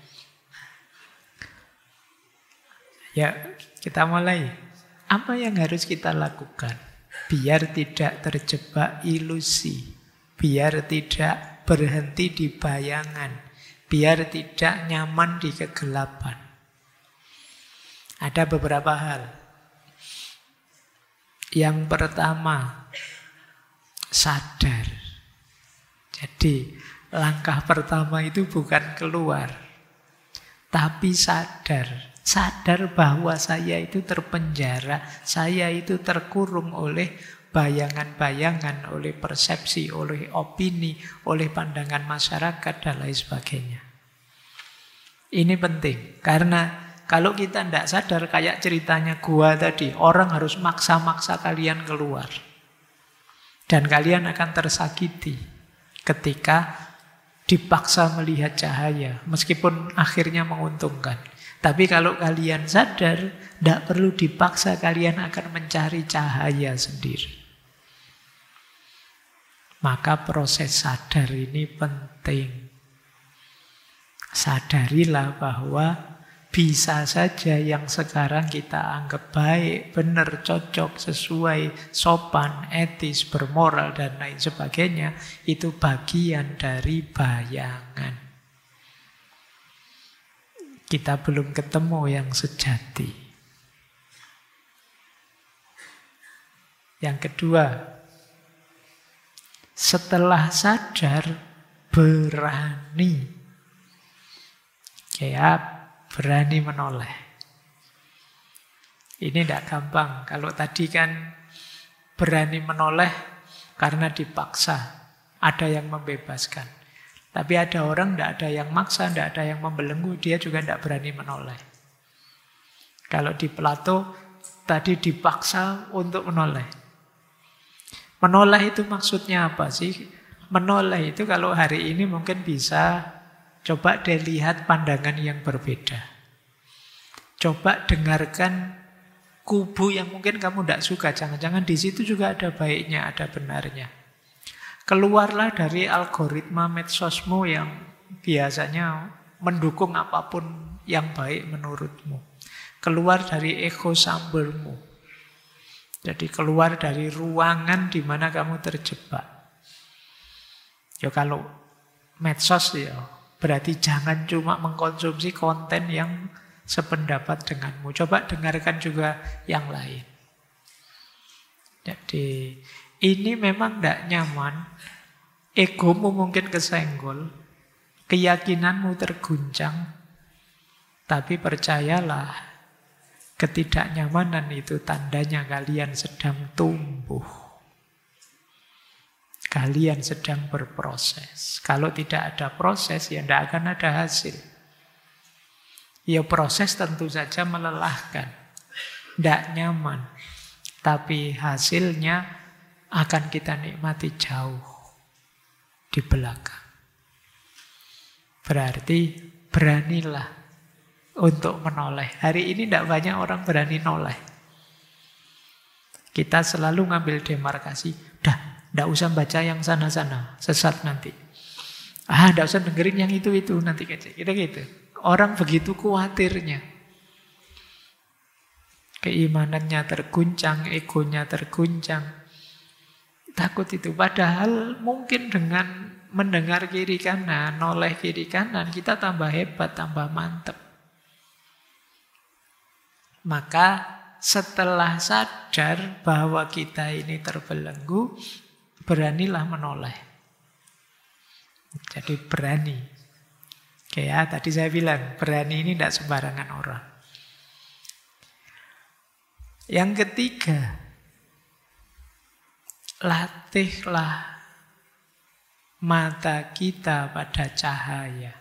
Ya, kita mulai. Apa yang harus kita lakukan biar tidak terjebak ilusi, biar tidak berhenti di bayangan, biar tidak nyaman di kegelapan? Ada beberapa hal. Yang pertama, sadar. Jadi langkah pertama itu bukan keluar, tapi sadar. Sadar bahwa saya itu terpenjara, saya itu terkurung oleh bayangan-bayangan, oleh persepsi, oleh opini, oleh pandangan masyarakat, dan lain sebagainya. Ini penting, karena kalau kita tidak sadar, kayak ceritanya gua tadi, orang harus maksa-maksa kalian keluar. Dan kalian akan tersakiti ketika dipaksa melihat cahaya, meskipun akhirnya menguntungkan. Tapi kalau kalian sadar, tidak perlu dipaksa, kalian akan mencari cahaya sendiri. Maka proses sadar ini penting. Sadarilah bahwa bisa saja yang sekarang kita anggap baik, benar, cocok, sesuai, sopan, etis, bermoral, dan lain sebagainya, itu bagian dari bayangan. Kita belum ketemu yang sejati. Yang kedua, setelah sadar, berani. Berani menoleh. Ini tidak gampang. Kalau tadi kan berani menoleh karena dipaksa. Ada yang membebaskan. Tapi ada orang tidak ada yang maksa, tidak ada yang membelenggu, dia juga tidak berani menoleh. Kalau di Plato tadi dipaksa untuk menoleh. Menoleh itu maksudnya apa sih? Menoleh itu kalau hari ini mungkin bisa coba deh lihat pandangan yang berbeda. Coba dengarkan kubu yang mungkin kamu tidak suka. Jangan-jangan di situ juga ada baiknya, ada benarnya. Keluarlah dari algoritma medsosmu yang biasanya mendukung apapun yang baik menurutmu. Keluar dari echo chambermu. Jadi keluar dari ruangan di mana kamu terjebak. Ya kalau medsos ya, berarti jangan cuma mengkonsumsi konten yang sependapat denganmu. Coba dengarkan juga yang lain. Jadi ini memang tidak nyaman. Egomu mungkin kesenggol. Keyakinanmu terguncang. Tapi percayalah, ketidaknyamanan itu tandanya kalian sedang tumbuh. Kalian sedang berproses. Kalau tidak ada proses, ya tidak akan ada hasil. Ya proses tentu saja melelahkan. Tidak nyaman. Tapi hasilnya akan kita nikmati jauh di belakang. Berarti beranilah untuk menoleh. Hari ini tidak banyak orang berani noleh. Kita selalu ngambil demarkasi. Tidak usah baca yang sana-sana, sesat nanti. Tidak usah dengerin yang itu-itu, nanti kira gitu. Orang begitu khawatirnya. Keimanannya terguncang, egonya terguncang. Takut itu. Padahal mungkin dengan mendengar kiri kanan, noleh kiri kanan, kita tambah hebat, tambah mantep. Maka setelah sadar bahwa kita ini terbelenggu, beranilah menoleh. Jadi berani. Oke ya, tadi saya bilang, berani ini tidak sembarangan orang. Yang ketiga, latihlah mata kita pada cahaya.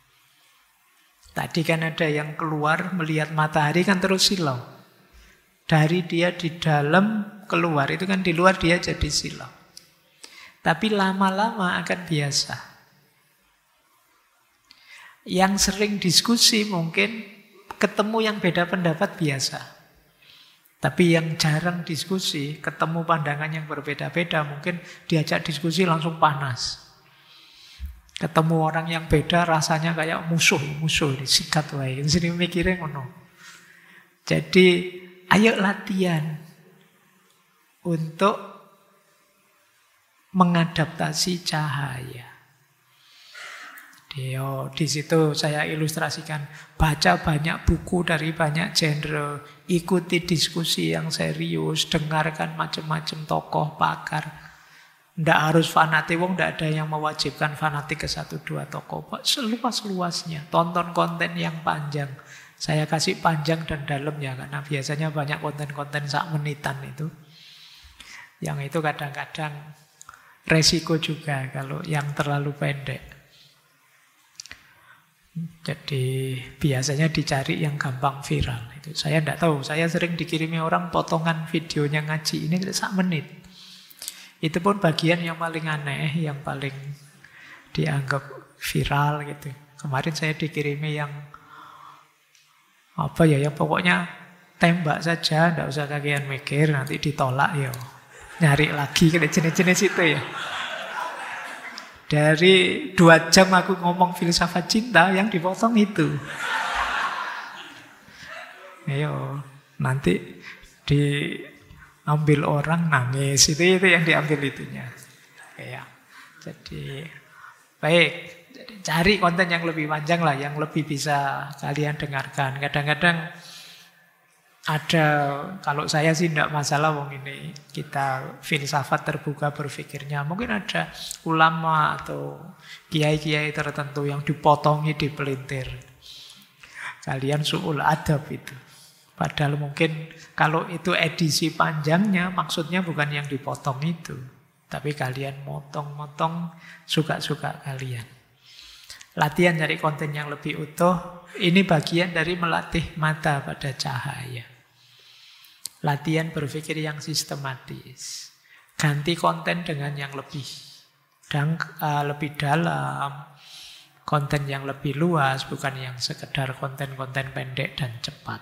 Tadi kan ada yang keluar melihat matahari kan terus silau. Dari dia di dalam keluar, itu kan di luar dia jadi silau. Tapi lama-lama akan biasa. Yang sering diskusi mungkin ketemu yang beda pendapat biasa. Tapi yang jarang diskusi, ketemu pandangan yang berbeda-beda, mungkin diajak diskusi langsung panas. Ketemu orang yang beda rasanya kayak musuh sikat wae. Sini mikirnya ngono. Jadi ayo latihan untuk mengadaptasi cahaya. Di situ saya ilustrasikan, baca banyak buku dari banyak genre, ikuti diskusi yang serius, dengarkan macam-macam tokoh pakar. Tidak harus fanatik, tidak ada yang mewajibkan fanatik ke 1-2 tokoh. Seluas-luasnya, tonton konten yang panjang. Saya kasih panjang dan dalam ya, karena biasanya banyak konten-konten sak menitan itu. Yang itu kadang-kadang resiko juga kalau yang terlalu pendek. Jadi biasanya dicari yang gampang viral. Itu saya tidak tahu. Saya sering dikirimi orang potongan videonya ngaji ini 1 menit. Itu pun bagian yang paling aneh, yang paling dianggap viral gitu. Kemarin saya dikirimi yang apa ya, yang pokoknya tembak saja, tidak usah kalian mikir, nanti ditolak ya. Nyari lagi jenis-jenis itu ya. Dari 2 jam aku ngomong filsafat cinta, yang dipotong itu. Ayo, nanti diambil orang nangis, itu yang diambil itunya. Ya. Jadi baik, jadi cari konten yang lebih panjang lah, yang lebih bisa kalian dengarkan. Kadang-kadang ada, kalau saya sih tidak masalah wong ini kita filsafat terbuka berpikirnya. Mungkin ada ulama atau kiai-kiai tertentu yang dipotongi, dipelintir. Kalian su'ul adab itu. Padahal mungkin kalau itu edisi panjangnya, maksudnya bukan yang dipotong itu. Tapi kalian motong-motong suka-suka kalian. Latihan cari konten yang lebih utuh. Ini bagian dari melatih mata pada cahaya. Latihan berpikir yang sistematis. Ganti konten dengan yang lebih lebih dalam. Konten yang lebih luas, bukan yang sekedar konten-konten pendek dan cepat.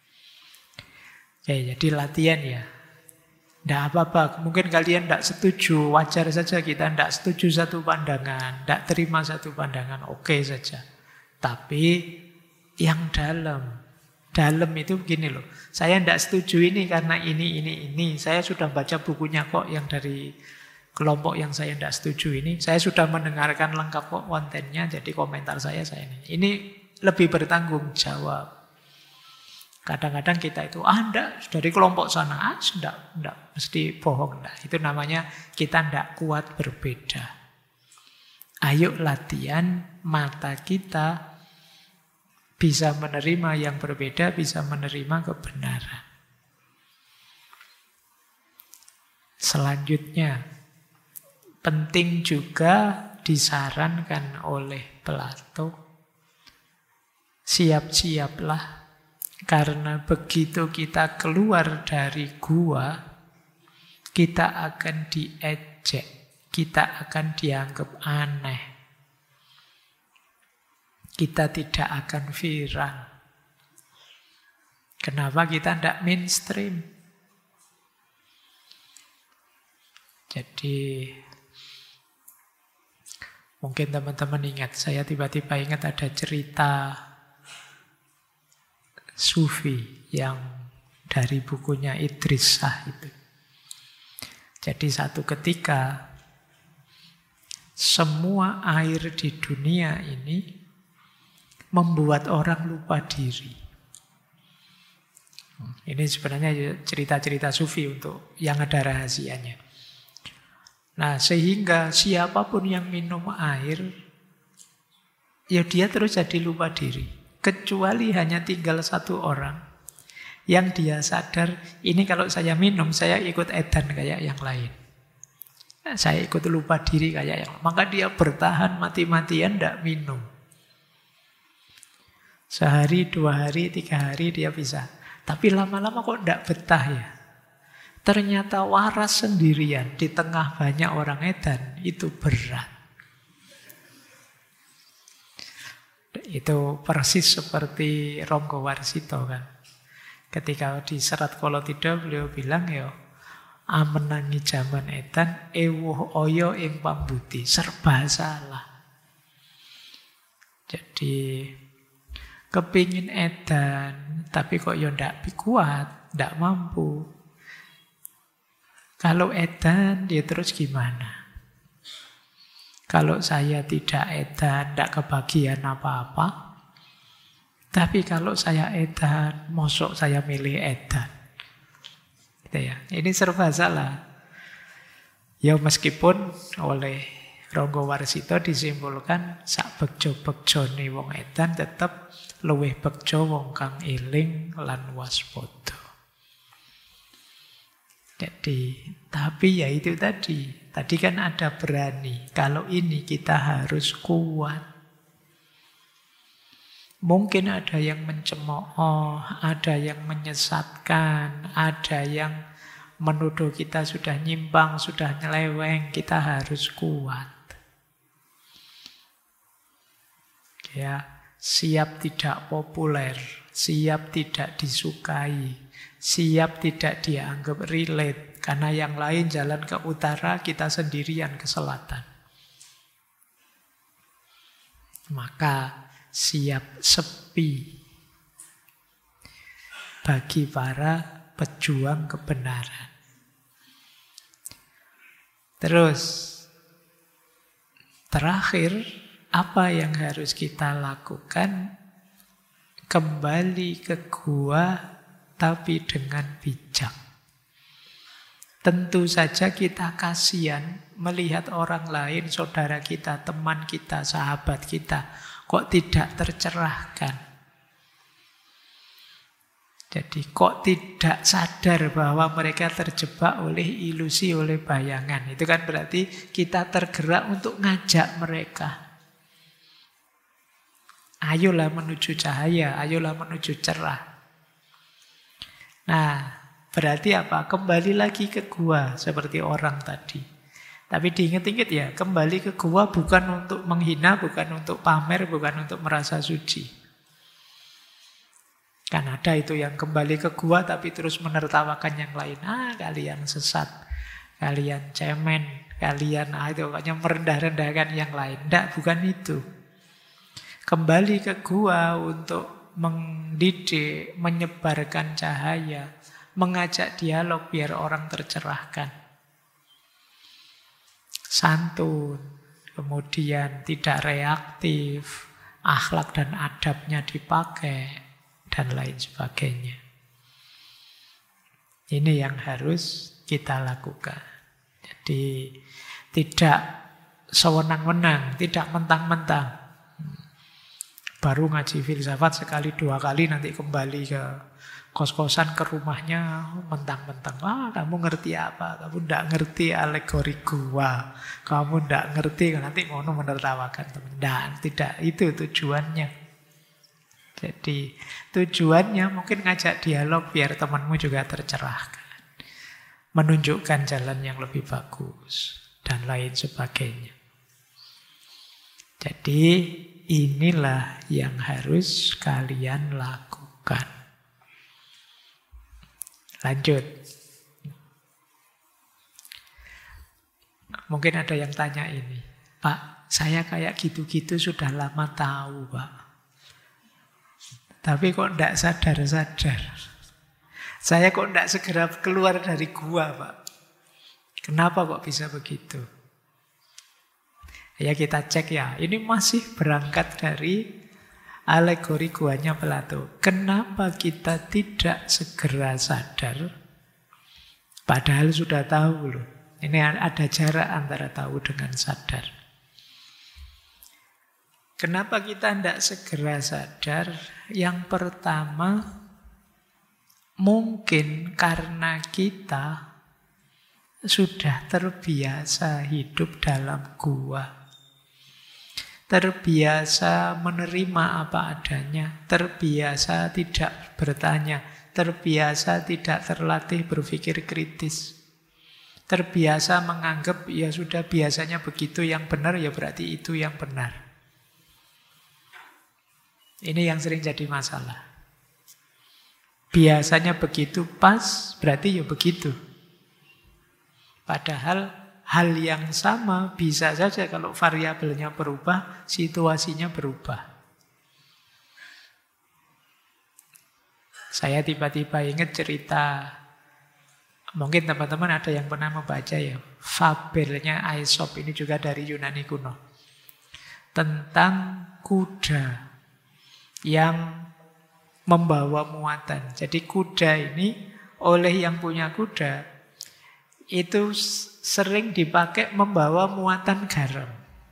Oke, jadi latihan ya. Tidak apa-apa, mungkin kalian tidak setuju, wajar saja kita tidak setuju satu pandangan, tidak terima satu pandangan, oke saja. Tapi yang dalam itu begini loh, saya tidak setuju ini karena ini. Saya sudah baca bukunya kok yang dari kelompok yang saya tidak setuju ini. Saya sudah mendengarkan lengkap kok kontennya, jadi komentar saya ini. Ini lebih bertanggung jawab. Kadang-kadang kita itu, enggak, dari kelompok sana, enggak, mesti bohong. Enggak. Itu namanya kita enggak kuat berbeda. Ayo latihan mata kita bisa menerima yang berbeda, bisa menerima kebenaran. Selanjutnya, penting juga disarankan oleh Plato, siap-siaplah. Karena begitu kita keluar dari gua, kita akan diejek, kita akan dianggap aneh. Kita tidak akan viral. Kenapa kita tidak mainstream? Jadi, mungkin teman-teman ingat, saya tiba-tiba ingat ada cerita Sufi yang dari bukunya Idris Shah itu. Jadi satu ketika semua air di dunia ini membuat orang lupa diri. Ini sebenarnya cerita-cerita Sufi untuk yang ada rahasianya. Nah, sehingga siapapun yang minum air, ya dia terus jadi lupa diri. Kecuali hanya tinggal 1 orang yang dia sadar, ini kalau saya minum, saya ikut edan kayak yang lain. Saya ikut lupa diri kayak yang lain. Maka dia bertahan mati-matian tidak minum. Sehari, 2 hari, 3 hari dia bisa. Tapi lama-lama kok tidak betah ya. Ternyata waras sendirian di tengah banyak orang edan itu berat. Itu persis seperti Ronggo Warsito kan. Ketika di Serat Kolotida beliau bilang ya, amenangi zaman edan, ewuh oyo ing pambuti, serba salah. Jadi kepingin edan, tapi kok ya ndak kuat, ndak mampu. Kalau edan, dia terus gimana? Kalau saya tidak edan, ndak kebagian apa-apa. Tapi kalau saya edan, mosok saya milih edan. Gitu ya. Ini serba salah. Ya meskipun oleh Ronggo Warsito disimpulkan sak bekjo-bekjone wong edan tetep luwih bekjo wong kang eling lan waspada. Jadi, tapi ya itu tadi. Tadi kan ada berani. Kalau ini kita harus kuat. Mungkin ada yang mencemooh, ada yang menyesatkan, ada yang menuduh kita sudah nyimpang, sudah nyeleweng. Kita harus kuat. Ya, siap tidak populer, siap tidak disukai, siap tidak dianggap relate. Karena yang lain jalan ke utara, kita sendirian ke selatan. Maka siap sepi bagi para pejuang kebenaran. Terus, terakhir, apa yang harus kita lakukan? Kembali ke gua, tapi dengan bijak. Tentu saja kita kasihan melihat orang lain, saudara kita, teman kita, sahabat kita, kok tidak tercerahkan. Jadi kok tidak sadar bahwa mereka terjebak oleh ilusi, oleh bayangan. Itu kan berarti kita tergerak untuk ngajak mereka. Ayolah menuju cahaya, ayolah menuju cerah. Nah, berarti apa? Kembali lagi ke gua seperti orang tadi. Tapi diingat-ingat ya, kembali ke gua bukan untuk menghina, bukan untuk pamer, bukan untuk merasa suci. Kan ada itu yang kembali ke gua tapi terus menertawakan yang lain. Kalian sesat, kalian cemen, kalian itu pokoknya merendah-rendahkan yang lain. Tidak, bukan itu. Kembali ke gua untuk mendidik, menyebarkan cahaya, mengajak dialog biar orang tercerahkan. Santun, kemudian tidak reaktif, akhlak dan adabnya dipakai, dan lain sebagainya. Ini yang harus kita lakukan. Jadi tidak sewenang-wenang, tidak mentang-mentang. Baru ngaji filsafat sekali dua kali, nanti kembali ke kos-kosan, ke rumahnya mentang-mentang. Kamu ngerti apa? Kamu tidak ngerti alegori gua. Kamu tidak ngerti, nanti ngono menertawakan teman. Tidak, itu tujuannya. Jadi tujuannya mungkin ngajak dialog biar temanmu juga tercerahkan. Menunjukkan jalan yang lebih bagus. Dan lain sebagainya. Jadi inilah yang harus kalian lakukan. Lanjut. Mungkin ada yang tanya ini. Pak, saya kayak gitu-gitu sudah lama tahu, Pak. Tapi kok tidak sadar-sadar. Saya kok tidak segera keluar dari gua, Pak. Kenapa kok bisa begitu? Ya kita cek ya. Ini masih berangkat dari alegori guanya Plato. Kenapa kita tidak segera sadar? Padahal sudah tahu loh. Ini ada jarak antara tahu dengan sadar. Kenapa kita tidak segera sadar? Yang pertama, mungkin karena kita sudah terbiasa hidup dalam gua. Terbiasa menerima apa adanya, terbiasa tidak bertanya, terbiasa tidak terlatih berpikir kritis. Terbiasa menganggap ya sudah biasanya begitu, yang benar ya berarti itu yang benar. Ini yang sering jadi masalah. Biasanya begitu pas, berarti ya begitu. Padahal hal yang sama bisa saja kalau variabelnya berubah, situasinya berubah. Saya tiba-tiba ingat cerita, mungkin teman-teman ada yang pernah membaca ya, fabelnya Aesop, ini juga dari Yunani kuno. Tentang kuda yang membawa muatan. Jadi kuda ini oleh yang punya kuda itu sering dipakai membawa muatan garam.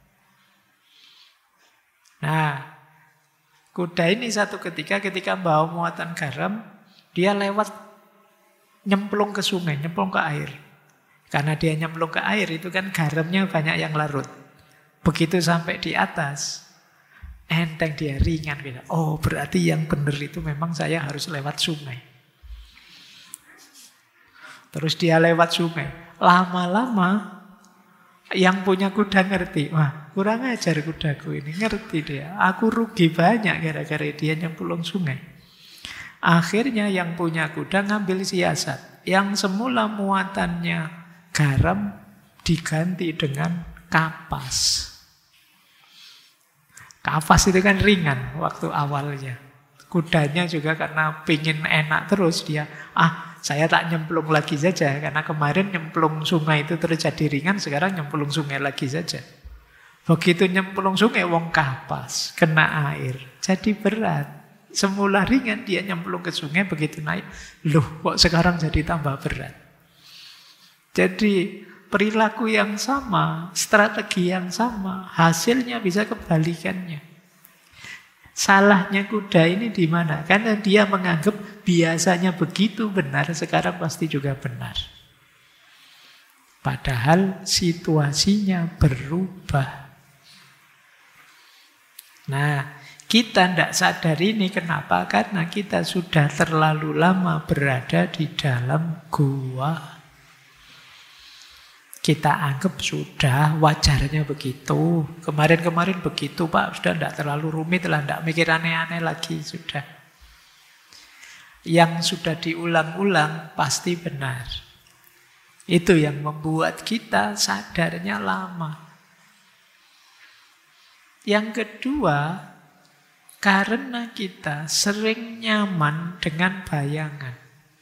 Nah, kuda ini satu ketika membawa muatan garam, dia lewat nyemplung ke sungai, nyemplung ke air. Karena dia nyemplung ke air itu kan garamnya banyak yang larut. Begitu sampai di atas, enteng dia, ringan. Oh, berarti yang benar itu memang saya harus lewat sungai. Terus dia lewat sungai. Lama-lama yang punya kuda ngerti. Wah, kurang ajar kudaku ini. Ngerti dia. Aku rugi banyak gara-gara dia nyemplung sungai. Akhirnya yang punya kuda ngambil siasat. Yang semula muatannya garam diganti dengan kapas. Kapas itu kan ringan waktu awalnya. Kudanya juga karena pingin enak terus dia, saya tak nyemplung lagi saja. Karena kemarin nyemplung sungai itu terjadi ringan, sekarang nyemplung sungai lagi saja. Begitu nyemplung sungai, wong kapas, kena air. Jadi berat. Semula ringan, dia nyemplung ke sungai, begitu naik, loh kok sekarang jadi tambah berat. Jadi perilaku yang sama, strategi yang sama, hasilnya bisa kebalikannya. Salahnya kuda ini di mana? Karena dia menganggap biasanya begitu benar, sekarang pasti juga benar. Padahal situasinya berubah. Nah, kita tidak sadar ini kenapa? Karena kita sudah terlalu lama berada di dalam gua. Kita anggap sudah wajarnya begitu. Kemarin-kemarin begitu Pak, sudah tidak terlalu rumit lah, tidak mikir aneh-aneh lagi, sudah. Yang sudah diulang-ulang pasti benar. Itu yang membuat kita sadarnya lama. Yang kedua, karena kita sering nyaman dengan bayangan.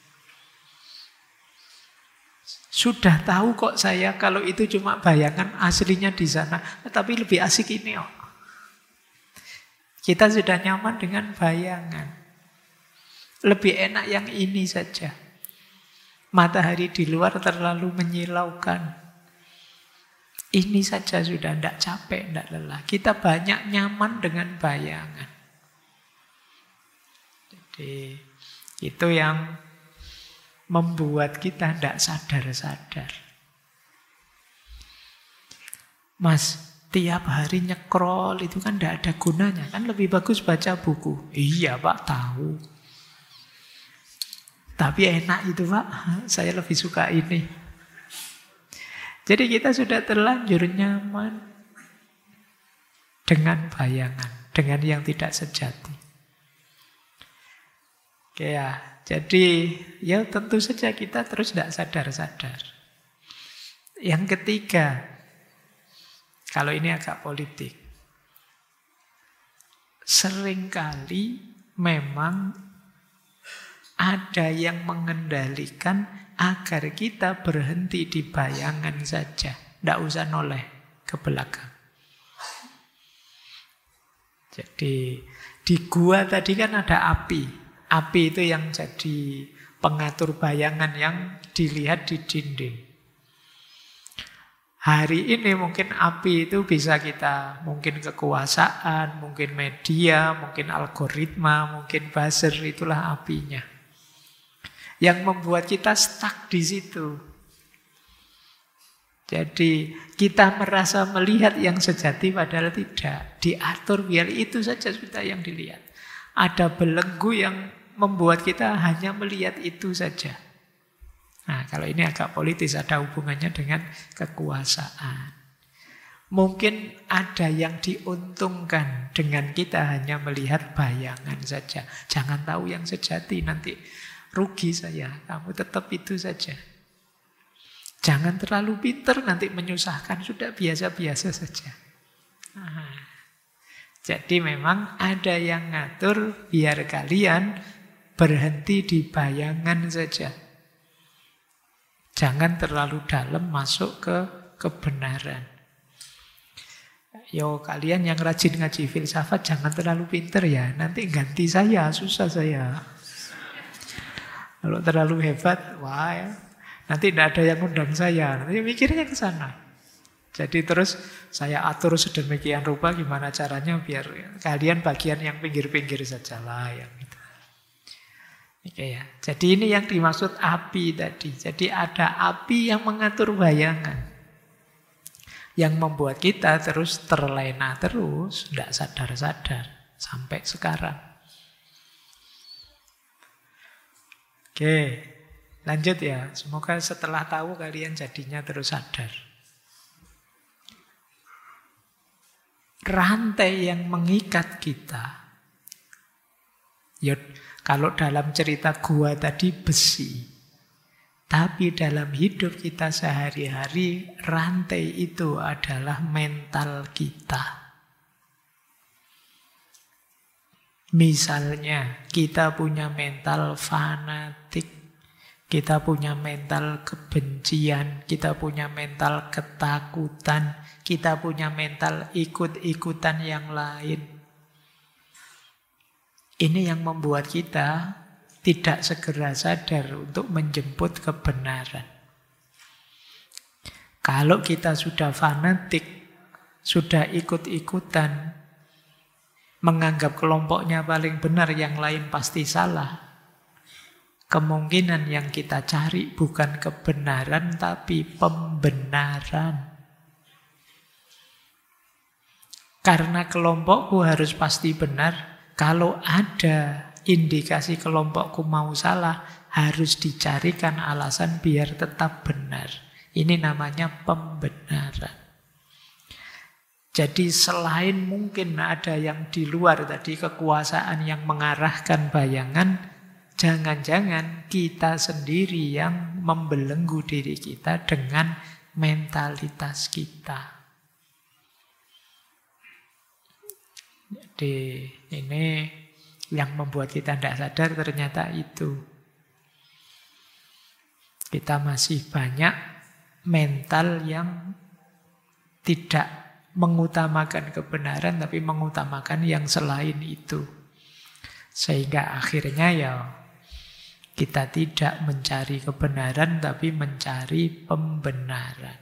Sudah tahu kok saya kalau itu cuma bayangan, aslinya di sana. Tapi lebih asik ini kok. Kita sudah nyaman dengan bayangan. Lebih enak yang ini saja. Matahari di luar terlalu menyilaukan. Ini saja sudah tidak capek, tidak lelah. Kita banyak nyaman dengan bayangan. Jadi itu yang membuat kita tidak sadar-sadar. Mas, tiap hari nyekrol itu kan tidak ada gunanya. Kan lebih bagus baca buku. Iya Pak, tahu. Tapi enak itu Pak, saya lebih suka ini. Jadi kita sudah terlanjur nyaman dengan bayangan, dengan yang tidak sejati. Oke ya. Jadi ya tentu saja kita terus tidak sadar-sadar. Yang ketiga, kalau ini agak politik, seringkali memang ada yang mengendalikan agar kita berhenti di bayangan saja, tidak usah noleh ke belakang. Jadi di gua tadi kan ada api. Api itu yang jadi pengatur bayangan yang dilihat di dinding. Hari ini mungkin api itu bisa kita, mungkin kekuasaan, mungkin media, mungkin algoritma, mungkin buzzer, itulah apinya. Yang membuat kita stuck di situ. Jadi kita merasa melihat yang sejati padahal tidak. Diatur biar itu saja sudah yang dilihat. Ada belenggu yang membuat kita hanya melihat itu saja. Nah, kalau ini agak politis, ada hubungannya dengan kekuasaan. Mungkin ada yang diuntungkan dengan kita hanya melihat bayangan saja. Jangan tahu yang sejati, nanti rugi saya. Kamu tetap itu saja. Jangan terlalu pinter, nanti menyusahkan. Sudah biasa-biasa saja. Nah, jadi memang ada yang ngatur biar kalian berhenti di bayangan saja. Jangan terlalu dalam masuk ke kebenaran. Yo, kalian yang rajin ngaji filsafat jangan terlalu pinter ya. Nanti ganti saya, susah saya. Kalau terlalu hebat, wah ya, nanti tidak ada yang undang saya. Nanti mikirnya ke sana. Jadi terus saya atur sedemikian rupa gimana caranya biar kalian bagian yang pinggir-pinggir saja lah yang itu. Oke ya. Jadi ini yang dimaksud api tadi. Jadi ada api yang mengatur bayangan. Yang membuat kita terus terlena terus, tidak sadar-sadar sampai sekarang. Oke, lanjut ya. Semoga setelah tahu kalian jadinya terus sadar. Rantai yang mengikat kita, ya kalau dalam cerita gua tadi besi, tapi dalam hidup kita sehari-hari rantai itu adalah mental kita. Misalnya kita punya mental fanatik, kita punya mental kebencian, kita punya mental ketakutan, kita punya mental ikut-ikutan yang lain. Ini yang membuat kita tidak segera sadar untuk menjemput kebenaran. Kalau kita sudah fanatik, sudah ikut-ikutan, menganggap kelompoknya paling benar, yang lain pasti salah, kemungkinan yang kita cari bukan kebenaran, tapi pembenaran. Karena kelompokku harus pasti benar, kalau ada indikasi kelompokku mau salah, harus dicarikan alasan biar tetap benar. Ini namanya pembenaran. Jadi selain mungkin ada yang di luar tadi, kekuasaan yang mengarahkan bayangan, jangan-jangan kita sendiri yang membelenggu diri kita dengan mentalitas kita. Jadi ini yang membuat kita tidak sadar ternyata itu. Kita masih banyak mental yang tidak mengutamakan kebenaran, tapi mengutamakan yang selain itu. Sehingga akhirnya ya kita tidak mencari kebenaran, tapi mencari pembenaran.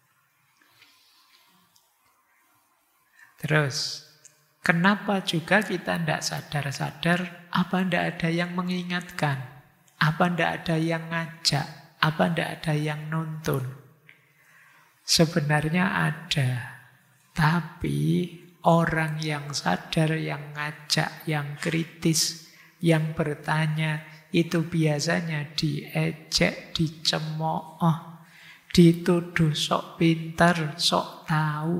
Terus, kenapa juga kita tidak sadar-sadar? Apa tidak ada yang mengingatkan? Apa tidak ada yang ngajak? Apa tidak ada yang nuntun? Sebenarnya ada. Tapi orang yang sadar, yang ngajak, yang kritis, yang bertanya, itu biasanya diejek, dicemooh, dituduh sok pintar, sok tahu.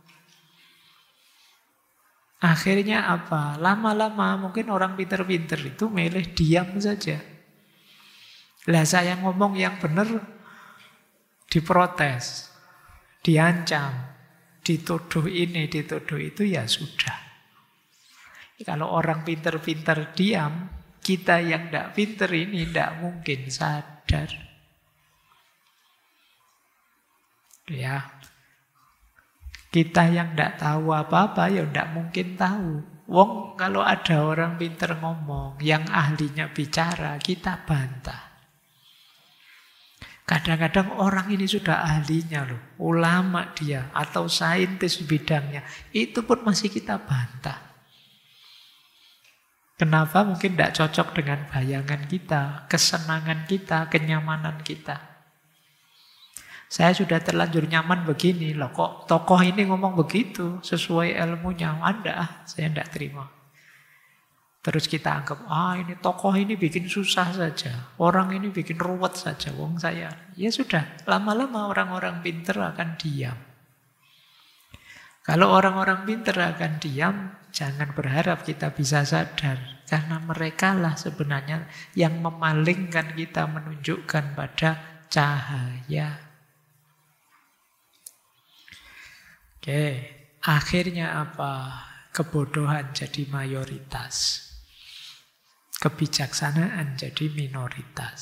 Akhirnya apa? Lama-lama mungkin orang pinter-pinter itu milih diam saja. Lah saya ngomong yang benar diprotes, diancam, dituduh ini, dituduh itu, ya sudah. Kalau orang pinter-pinter diam, kita yang tidak pinter ini tidak mungkin sadar. Ya. Kita yang tidak tahu apa-apa ya tidak mungkin tahu. Wong kalau ada orang pinter ngomong, yang ahlinya bicara, kita bantah. Kadang-kadang orang ini sudah ahlinya loh, ulama dia atau saintis bidangnya, itu pun masih kita bantah. Kenapa? Mungkin tidak cocok dengan bayangan kita, kesenangan kita, kenyamanan kita. Saya sudah terlanjur nyaman begini, loh kok tokoh ini ngomong begitu, sesuai ilmunya. Anda, saya tidak terima. Terus kita anggap, ini tokoh ini bikin susah saja, orang ini bikin ruwet saja, wong saya. Ya sudah, lama-lama orang-orang pinter akan diam. Kalau orang-orang pinter akan diam, jangan berharap kita bisa sadar. Karena mereka lah sebenarnya yang memalingkan kita, menunjukkan pada cahaya. Oke, akhirnya apa? Kebodohan jadi mayoritas. Kebijaksanaan jadi minoritas.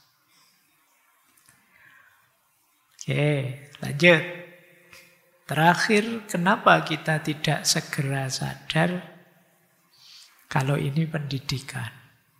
Oke, lanjut. Terakhir, kenapa kita tidak segera sadar kalau ini pendidikan?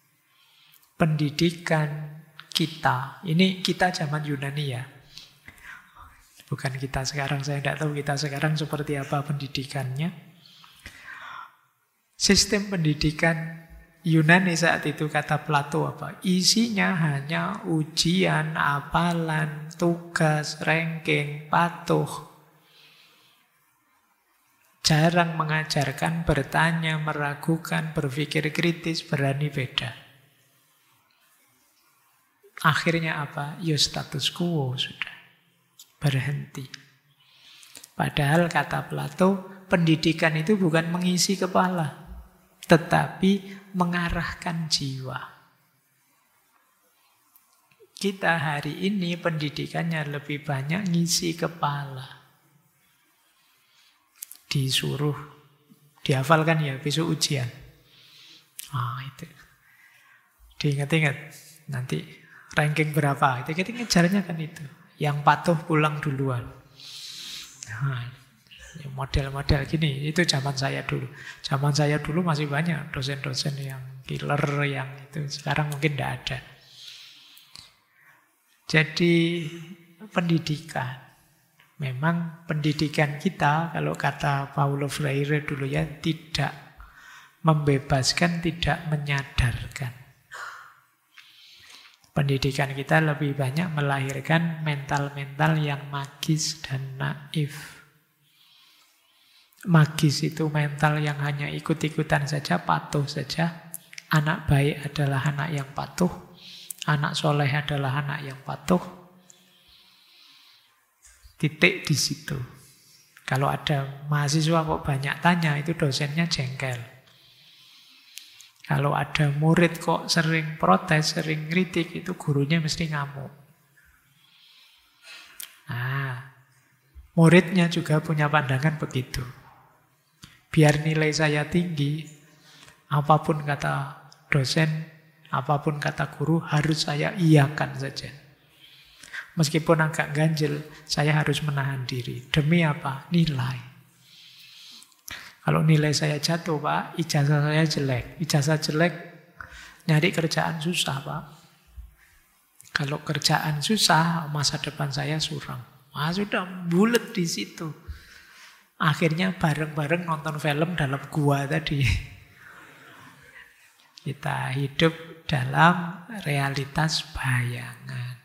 Pendidikan kita, ini kita zaman Yunani ya. Bukan kita sekarang, saya tidak tahu kita sekarang seperti apa pendidikannya. Sistem pendidikan Yunani saat itu kata Plato apa? Isinya hanya ujian, hafalan, tugas, ranking, patuh. Jarang mengajarkan bertanya, meragukan, berpikir kritis, berani beda. Akhirnya apa? Ya status quo sudah. Berhenti. Padahal kata Plato, pendidikan itu bukan mengisi kepala, tetapi mengarahkan jiwa. Kita hari ini pendidikannya lebih banyak ngisi kepala. Disuruh dihafalkan ya besok ujian. Itu. Diingat-ingat nanti ranking berapa. Itu kita ngejarnya kan itu. Yang patuh pulang duluan. Model-model gini, itu zaman saya dulu. Zaman saya dulu masih banyak dosen-dosen yang killer, yang itu. Sekarang mungkin tidak ada. Jadi pendidikan. Memang pendidikan kita, kalau kata Paulo Freire dulu ya, tidak membebaskan, tidak menyadarkan. Pendidikan kita lebih banyak melahirkan mental-mental yang magis dan naif. Magis itu mental yang hanya ikut-ikutan saja, patuh saja. Anak baik adalah anak yang patuh. Anak soleh adalah anak yang patuh. Titik di situ. Kalau ada mahasiswa kok banyak tanya, itu dosennya jengkel. Kalau ada murid kok sering protes, sering kritik, itu gurunya mesti ngamuk. Muridnya juga punya pandangan begitu. Biar nilai saya tinggi, apapun kata dosen, apapun kata guru, harus saya iyakan saja. Meskipun agak ganjil, saya harus menahan diri. Demi apa? Nilai. Kalau nilai saya jatuh, Pak, ijazah saya jelek. Ijazah jelek, nyari kerjaan susah, Pak. Kalau kerjaan susah, masa depan saya suram. Sudah bulet di situ. Akhirnya bareng-bareng nonton film dalam gua tadi. Kita hidup dalam realitas bayangan.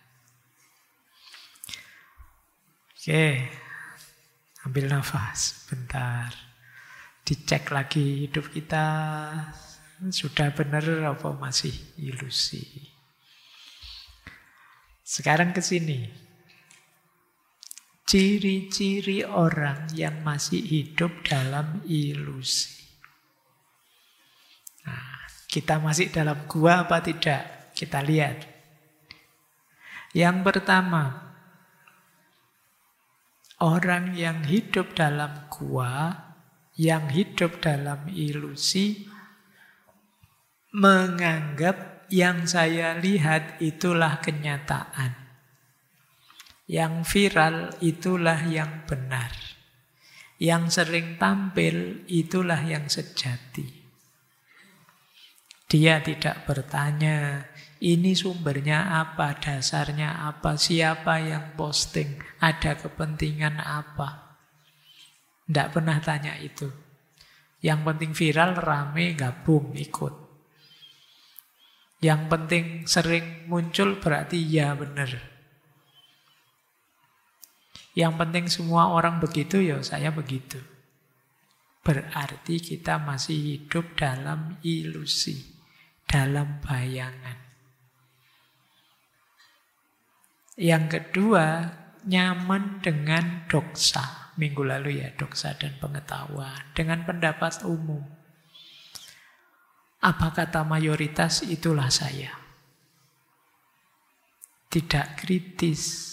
Oke, ambil nafas bentar. Dicek lagi hidup kita sudah benar apa masih ilusi. Sekarang ke sini. Ciri-ciri orang yang masih hidup dalam ilusi. Kita masih dalam gua apa tidak? Kita lihat. Yang pertama, orang yang hidup dalam gua, yang hidup dalam ilusi, menganggap yang saya lihat itulah kenyataan. Yang viral itulah yang benar. Yang sering tampil itulah yang sejati. Dia tidak bertanya, ini sumbernya apa, dasarnya apa, siapa yang posting, ada kepentingan apa. Tidak pernah tanya itu. Yang penting viral, rame, gabung, ikut. Yang penting sering muncul berarti ya benar. Yang penting semua orang begitu, ya saya begitu. Berarti kita masih hidup dalam ilusi, dalam bayangan. Yang kedua, nyaman dengan doksa. Minggu lalu ya, doksa dan pengetahuan. Dengan pendapat umum. Apa kata mayoritas, itulah saya. Tidak kritis.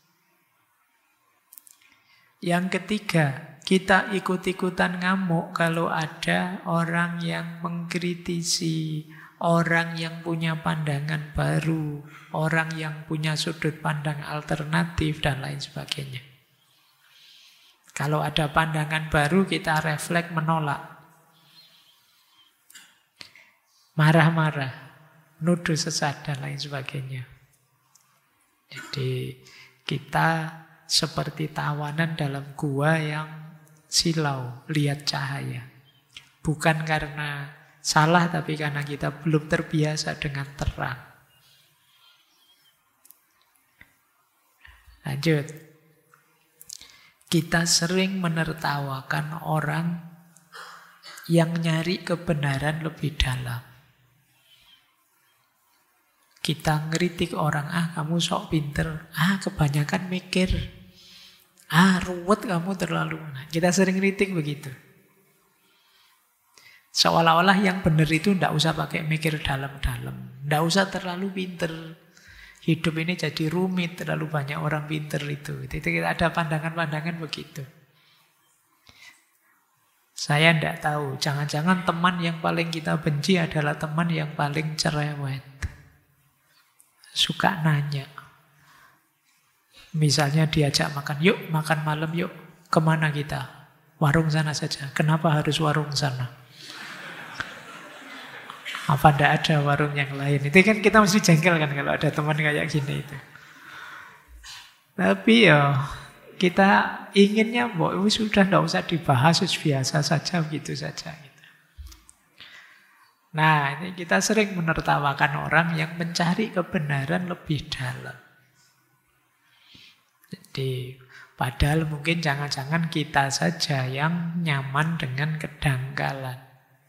Yang ketiga, kita ikut-ikutan ngamuk kalau ada orang yang mengkritisi, orang yang punya pandangan baru, orang yang punya sudut pandang alternatif, dan lain sebagainya. Kalau ada pandangan baru, kita refleks menolak. Marah-marah, nuduh sesat, dan lain sebagainya. Jadi kita seperti tawanan dalam gua yang silau, lihat cahaya. Bukan karena salah, tapi karena kita belum terbiasa dengan terang. Lanjut. Kita sering menertawakan orang yang nyari kebenaran lebih dalam. Kita ngeritik orang, kamu sok pinter, kebanyakan mikir, ruwet kamu terlalu. Nah, kita sering ngeritik begitu. Seolah-olah yang benar itu tidak usah pakai mikir dalam-dalam, tidak usah terlalu pinter. Hidup ini jadi rumit, terlalu banyak orang pinter itu. Itu ada pandangan-pandangan begitu. Saya tidak tahu, jangan-jangan teman yang paling kita benci adalah teman yang paling cerewet. Suka nanya. Misalnya diajak makan, yuk makan malam yuk. Kemana kita? Warung sana saja. Kenapa harus warung sana? Apa tidak ada warung yang lain? Itu kan kita mesti jengkel kan kalau ada teman kayak gini itu. Tapi kita inginnya sudah tidak usah dibahas, biasa saja begitu saja. Nah, ini kita sering menertawakan orang yang mencari kebenaran lebih dalam. Jadi, padahal mungkin jangan-jangan kita saja yang nyaman dengan kedangkalan.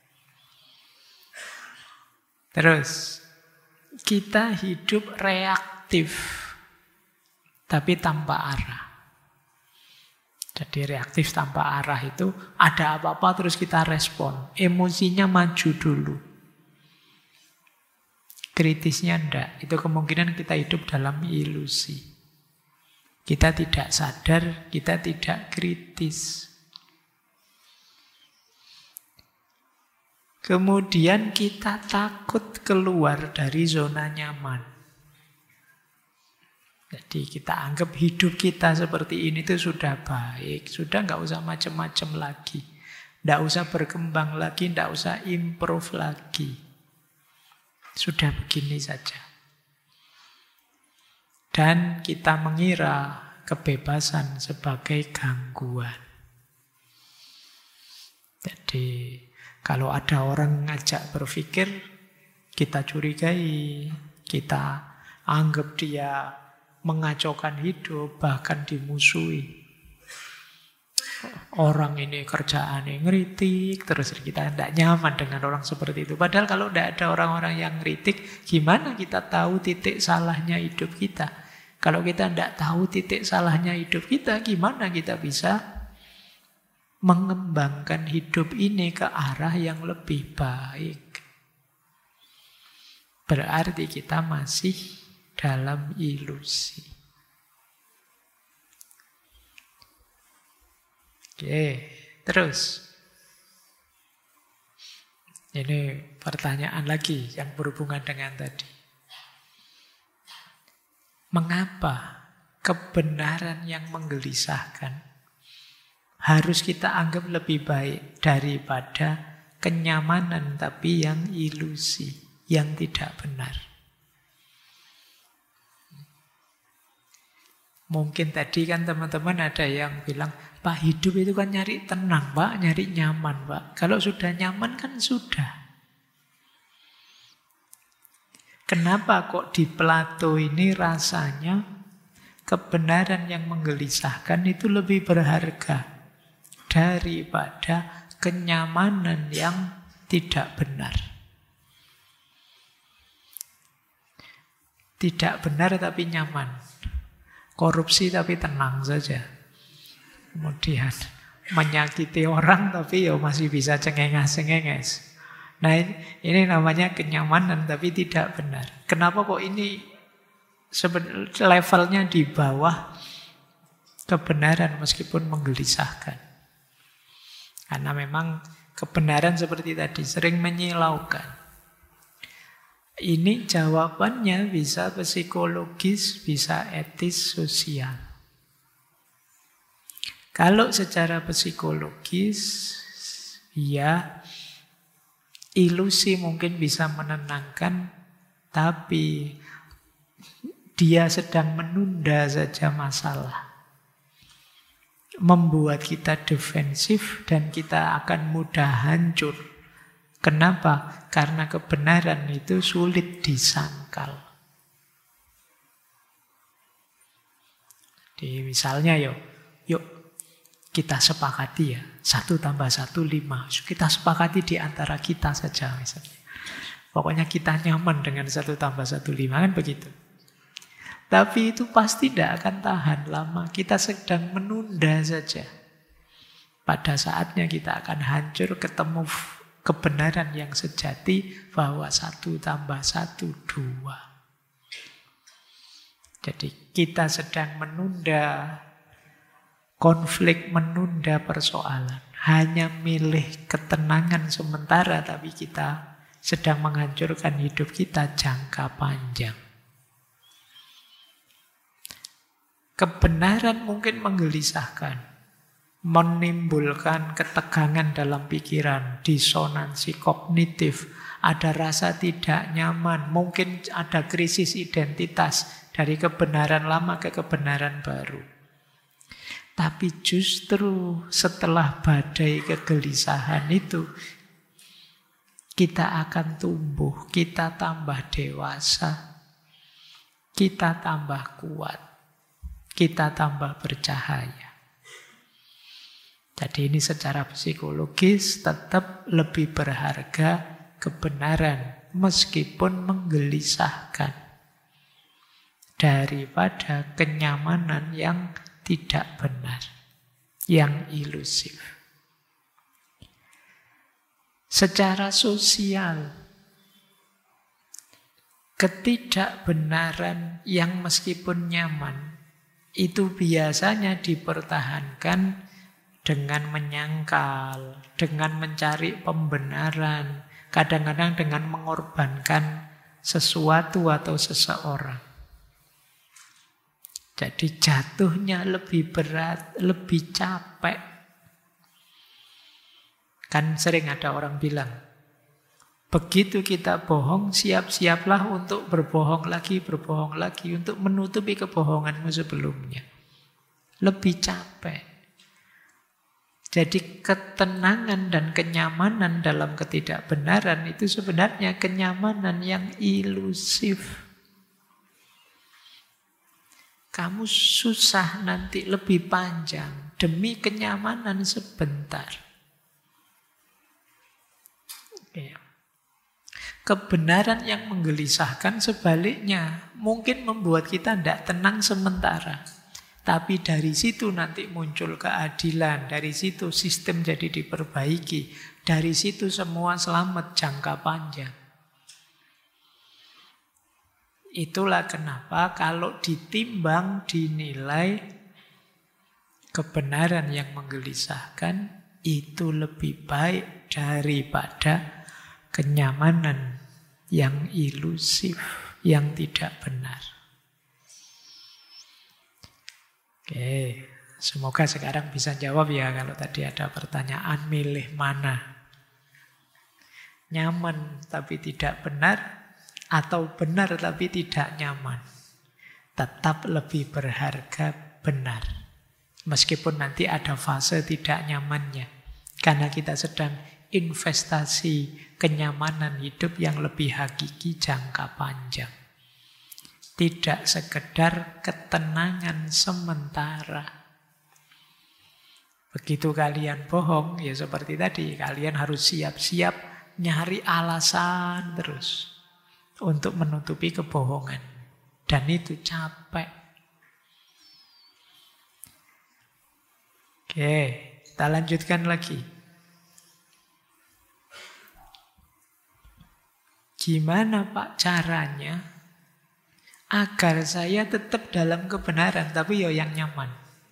Terus, kita hidup reaktif, tapi tanpa arah. Jadi reaktif tanpa arah itu ada apa-apa terus kita respon. Emosinya maju dulu. Kritisnya enggak. Itu kemungkinan kita hidup dalam ilusi. Kita tidak sadar, kita tidak kritis. Kemudian kita takut keluar dari zona nyaman. Jadi kita anggap hidup kita seperti ini itu sudah baik. Sudah nggak usah macam-macam lagi. Nggak usah berkembang lagi, nggak usah improve lagi. Sudah begini saja. Dan kita mengira kebebasan sebagai gangguan. Jadi kalau ada orang ngajak berpikir, kita curigai, kita anggap dia mengacaukan hidup, bahkan dimusuhi. Orang ini kerjaannya ngeritik, terus kita tidak nyaman dengan orang seperti itu. Padahal kalau tidak ada orang-orang yang ngeritik, gimana kita tahu titik salahnya hidup kita? Kalau kita tidak tahu titik salahnya hidup kita, gimana kita bisa mengembangkan hidup ini ke arah yang lebih baik? Berarti kita masih dalam ilusi. Oke, terus. Ini pertanyaan lagi yang berhubungan dengan tadi. Mengapa kebenaran yang menggelisahkan harus kita anggap lebih baik daripada kenyamanan tapi yang ilusi, yang tidak benar? Mungkin tadi kan teman-teman ada yang bilang, Pak, hidup itu kan nyari tenang, Pak, nyari nyaman, Pak. Kalau sudah nyaman kan sudah. Kenapa kok di Plato ini rasanya kebenaran yang menggelisahkan itu lebih berharga daripada kenyamanan yang tidak benar? Tidak benar tapi nyaman. Korupsi tapi tenang saja. Kemudian menyakiti orang tapi masih bisa cengenges-cengenges. Nah ini namanya kenyamanan tapi tidak benar. Kenapa kok ini levelnya di bawah kebenaran meskipun menggelisahkan? Karena memang kebenaran seperti tadi sering menyilaukan. Ini jawabannya bisa psikologis, bisa etis, sosial. Kalau secara psikologis, ya ilusi mungkin bisa menenangkan, tapi dia sedang menunda saja masalah. Membuat kita defensif dan kita akan mudah hancur Kenapa? Karena kebenaran itu sulit disangkal. Jadi misalnya yuk kita sepakati ya, 1 tambah 1 5. Kita sepakati di antara kita saja misalnya. Pokoknya kita nyaman dengan 1 tambah 1 5, kan begitu. Tapi itu pasti tidak akan tahan lama. Kita sedang menunda saja. Pada saatnya kita akan hancur ketemu kebenaran yang sejati bahwa 1 tambah 1 2. Jadi kita sedang menunda konflik, menunda persoalan. Hanya milih ketenangan sementara, tapi kita sedang menghancurkan hidup kita jangka panjang. Kebenaran mungkin menggelisahkan, menimbulkan ketegangan dalam pikiran, disonansi kognitif, ada rasa tidak nyaman, mungkin ada krisis identitas dari kebenaran lama ke kebenaran baru. Tapi justru setelah badai kegelisahan itu, kita akan tumbuh, kita tambah dewasa, kita tambah kuat, kita tambah bercahaya. Jadi ini secara psikologis tetap lebih berharga kebenaran meskipun menggelisahkan daripada kenyamanan yang tidak benar, yang ilusif. Secara sosial, ketidakbenaran yang meskipun nyaman itu biasanya dipertahankan dengan menyangkal, dengan mencari pembenaran, kadang-kadang dengan mengorbankan sesuatu atau seseorang. Jadi jatuhnya lebih berat, lebih capek. Kan sering ada orang bilang, begitu kita bohong, siap-siaplah untuk berbohong lagi, untuk menutupi kebohonganmu sebelumnya. Lebih capek. Jadi ketenangan dan kenyamanan dalam ketidakbenaran itu sebenarnya kenyamanan yang ilusif. Kamu susah nanti lebih panjang demi kenyamanan sebentar. Kebenaran yang menggelisahkan sebaliknya mungkin membuat kita tidak tenang sementara. Tapi dari situ nanti muncul keadilan, dari situ sistem jadi diperbaiki, dari situ semua selamat jangka panjang. Itulah kenapa kalau ditimbang, dinilai, kebenaran yang menggelisahkan itu lebih baik daripada kenyamanan yang ilusif, yang tidak benar. Oke, semoga sekarang bisa jawab ya kalau tadi ada pertanyaan milih mana. Nyaman tapi tidak benar, atau benar tapi tidak nyaman. Tetap lebih berharga benar. Meskipun nanti ada fase tidak nyamannya. Karena kita sedang investasi kenyamanan hidup yang lebih hakiki jangka panjang. Tidak sekedar ketenangan sementara. Begitu kalian bohong, ya seperti tadi, kalian harus siap-siap nyari alasan terus untuk menutupi kebohongan. Dan itu capek. Oke, kita lanjutkan lagi. Gimana Pak caranya agar saya tetap dalam kebenaran, tapi yang nyaman?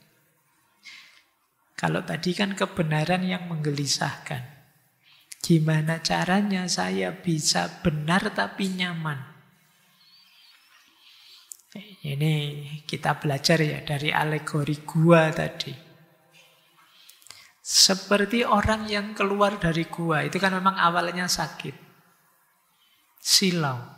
Kalau tadi kan kebenaran yang menggelisahkan. Gimana caranya saya bisa benar tapi nyaman? Ini kita belajar ya dari alegori gua tadi. Seperti orang yang keluar dari gua, itu kan memang awalnya sakit. Silau.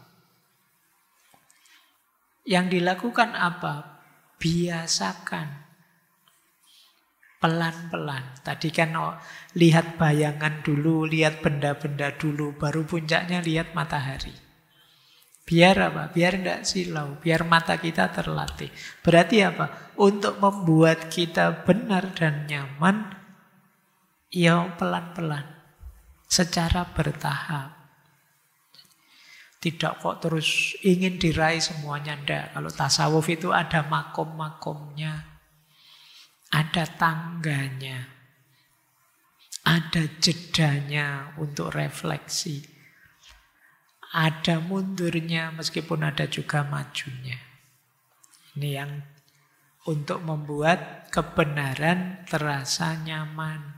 Yang dilakukan apa? Biasakan Pelan-pelan. Tadi kan lihat bayangan dulu, lihat benda-benda dulu, baru puncaknya lihat matahari. Biar apa? Biar tidak silau, biar mata kita terlatih. Berarti apa? Untuk membuat kita benar dan nyaman, ya pelan-pelan, secara bertahap. Tidak kok terus ingin diraih semuanya, ndak. Kalau tasawuf itu ada makom-makomnya, ada tangganya, ada jedanya untuk refleksi, ada mundurnya meskipun ada juga majunya. Ini yang untuk membuat kebenaran terasa nyaman.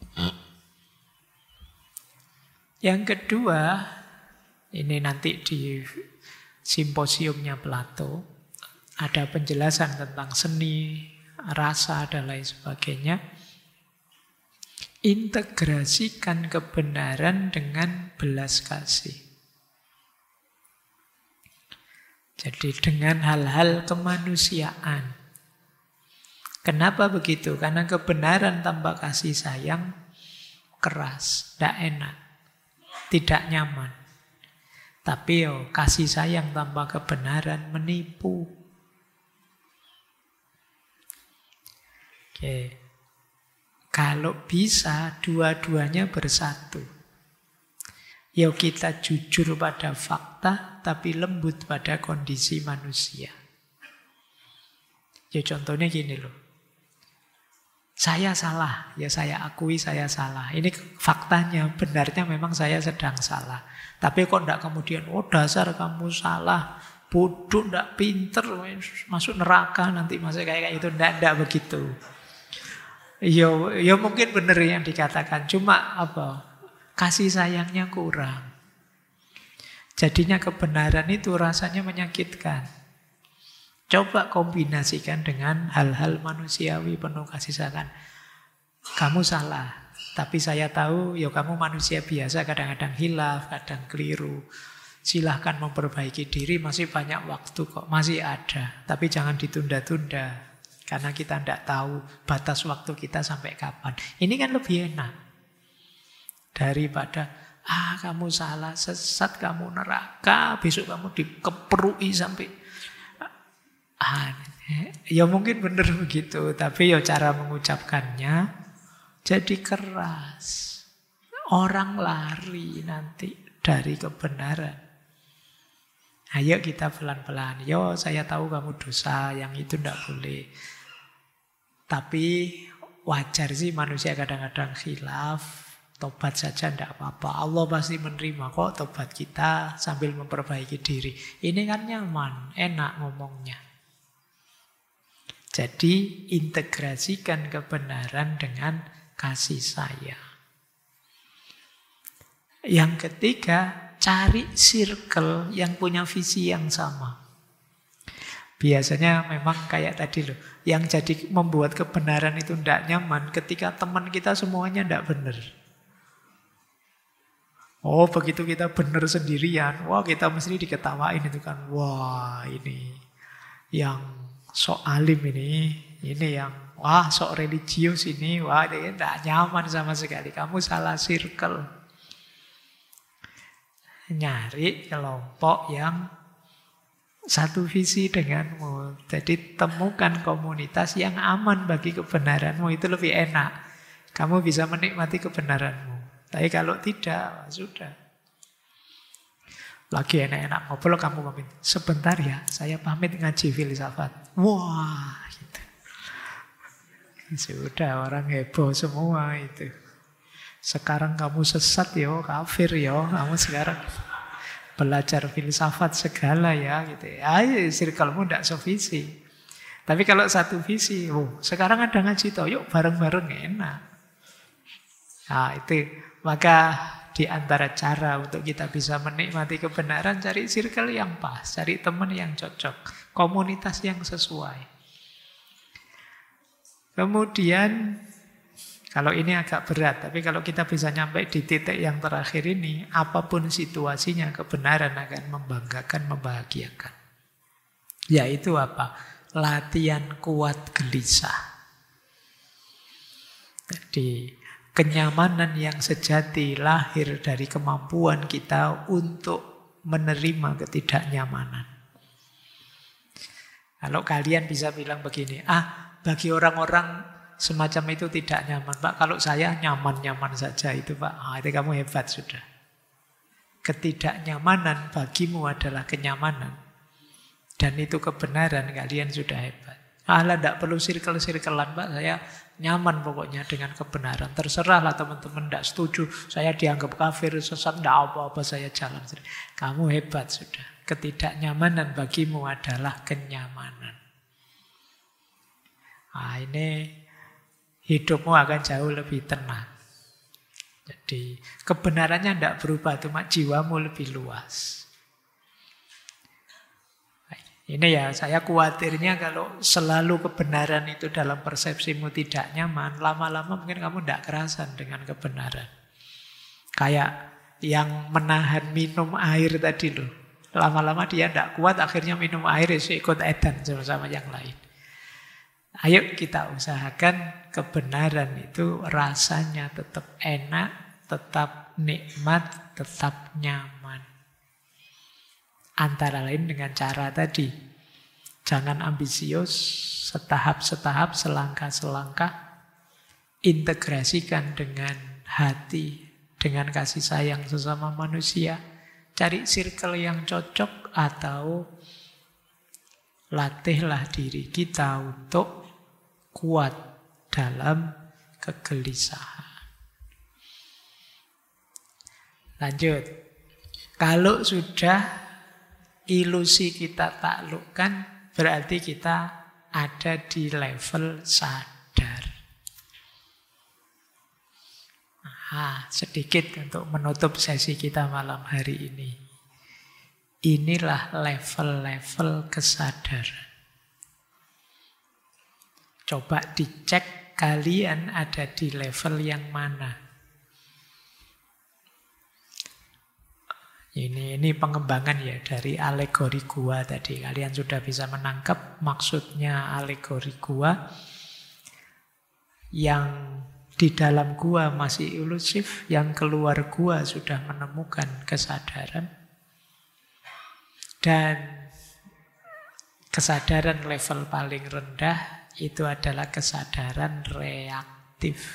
Yang kedua, ini nanti di simposiumnya Plato, ada penjelasan tentang seni, rasa, dan lain sebagainya. Integrasikan kebenaran dengan belas kasih. Jadi dengan hal-hal kemanusiaan. Kenapa begitu? Karena kebenaran tanpa kasih sayang keras, tidak enak, tidak nyaman. Tapi kasih sayang tanpa kebenaran menipu. Oke. Kalau bisa dua-duanya bersatu. Kita jujur pada fakta, tapi lembut pada kondisi manusia. Contohnya gini loh. Saya salah, saya akui saya salah. Ini faktanya, benarnya memang saya sedang salah. Tapi kok enggak kemudian, dasar kamu salah, bodoh, enggak pinter, masuk neraka nanti masih kayak itu. Enggak begitu. Ya mungkin benar yang dikatakan, cuma kasih sayangnya kurang. Jadinya kebenaran itu rasanya menyakitkan. Coba kombinasikan dengan hal-hal manusiawi penuh kasih sayang. Kamu salah, tapi saya tahu kamu manusia biasa, kadang-kadang hilaf, kadang keliru. Silahkan memperbaiki diri, masih banyak waktu kok, masih ada. Tapi jangan ditunda-tunda, karena kita tidak tahu batas waktu kita sampai kapan. Ini kan lebih enak daripada kamu salah, sesat, kamu neraka, besok kamu dikeperui sampai ya mungkin benar begitu, tapi cara mengucapkannya jadi keras. Orang lari nanti dari kebenaran. Ayo kita pelan-pelan. Saya tahu kamu dosa, yang itu tidak boleh. Tapi wajar sih manusia kadang-kadang khilaf. Tobat saja tidak apa-apa. Allah pasti menerima kok tobat kita sambil memperbaiki diri. Ini kan nyaman, enak ngomongnya. Jadi integrasikan kebenaran dengan kasih sayang. Yang ketiga, cari circle yang punya visi yang sama. Biasanya memang kayak tadi loh, yang jadi membuat kebenaran itu tidak nyaman ketika teman kita semuanya tidak benar. Begitu kita benar sendirian, kita mesti diketawain itu kan. Ini yang sok alim ini yang sok religius ini, dia tidak nyaman sama sekali. Kamu salah circle. Nyari kelompok yang satu visi denganmu. Jadi temukan komunitas yang aman bagi kebenaranmu, itu lebih enak. Kamu bisa menikmati kebenaranmu. Tapi kalau tidak, sudah. Lagi enak-enak ngobrol, kamu pamit. Sebentar ya, saya pamit ngaji filsafat. Gitu. Sudah, orang heboh semua itu. Sekarang kamu sesat kafir kamu sekarang belajar filsafat segala gitu. Circle-mu tidak sevisi. Tapi kalau satu visi, sekarang ada ngaji yuk bareng-bareng, enak. Itu. Maka di antara cara untuk kita bisa menikmati kebenaran, cari circle yang pas, cari teman yang cocok, komunitas yang sesuai. Kemudian, kalau ini agak berat, tapi kalau kita bisa nyampe di titik yang terakhir ini, apapun situasinya, kebenaran akan membanggakan, membahagiakan. Yaitu apa? Latihan kuat gelisah. Jadi kenyamanan yang sejati lahir dari kemampuan kita untuk menerima ketidaknyamanan. Kalau kalian bisa bilang begini, bagi orang-orang semacam itu tidak nyaman, Pak. Kalau saya nyaman-nyaman saja itu, Pak. Itu kamu hebat sudah. Ketidaknyamanan bagimu adalah kenyamanan. Dan itu kebenaran, kalian sudah hebat. Tidak perlu sirkel-sirkelan, Pak. Saya nyaman pokoknya dengan kebenaran. Terserahlah teman-teman tidak setuju. Saya dianggap kafir, sesat, tidak apa-apa, saya jalan. Kamu hebat sudah. Ketidaknyamanan bagimu adalah kenyamanan. Ini hidupmu akan jauh lebih tenang. Jadi kebenarannya tidak berubah, cuma jiwamu lebih luas. Ini ya, saya khawatirnya kalau selalu kebenaran itu dalam persepsimu tidak nyaman, lama-lama mungkin kamu tidak kerasan dengan kebenaran. Kayak yang menahan minum air tadi loh. Lama-lama dia tidak kuat, akhirnya minum air ikut edan sama yang lain. Ayo kita usahakan kebenaran itu rasanya tetap enak, tetap nikmat, tetap nyaman. Antara lain dengan cara tadi. Jangan ambisius, setahap-setahap, selangkah-selangkah. Integrasikan dengan hati, dengan kasih sayang sesama manusia. Cari circle yang cocok atau latihlah diri kita untuk kuat dalam kegelisahan. Lanjut. Kalau sudah ilusi kita taklukkan, berarti kita ada di level sadar. Sedikit untuk menutup sesi kita malam hari ini. Inilah level-level kesadaran. Coba dicek kalian ada di level yang mana. Ini pengembangan ya dari alegori gua tadi. Kalian sudah bisa menangkap maksudnya alegori gua. Yang di dalam gua masih ilusif, yang keluar gua sudah menemukan kesadaran. Dan kesadaran level paling rendah itu adalah kesadaran reaktif.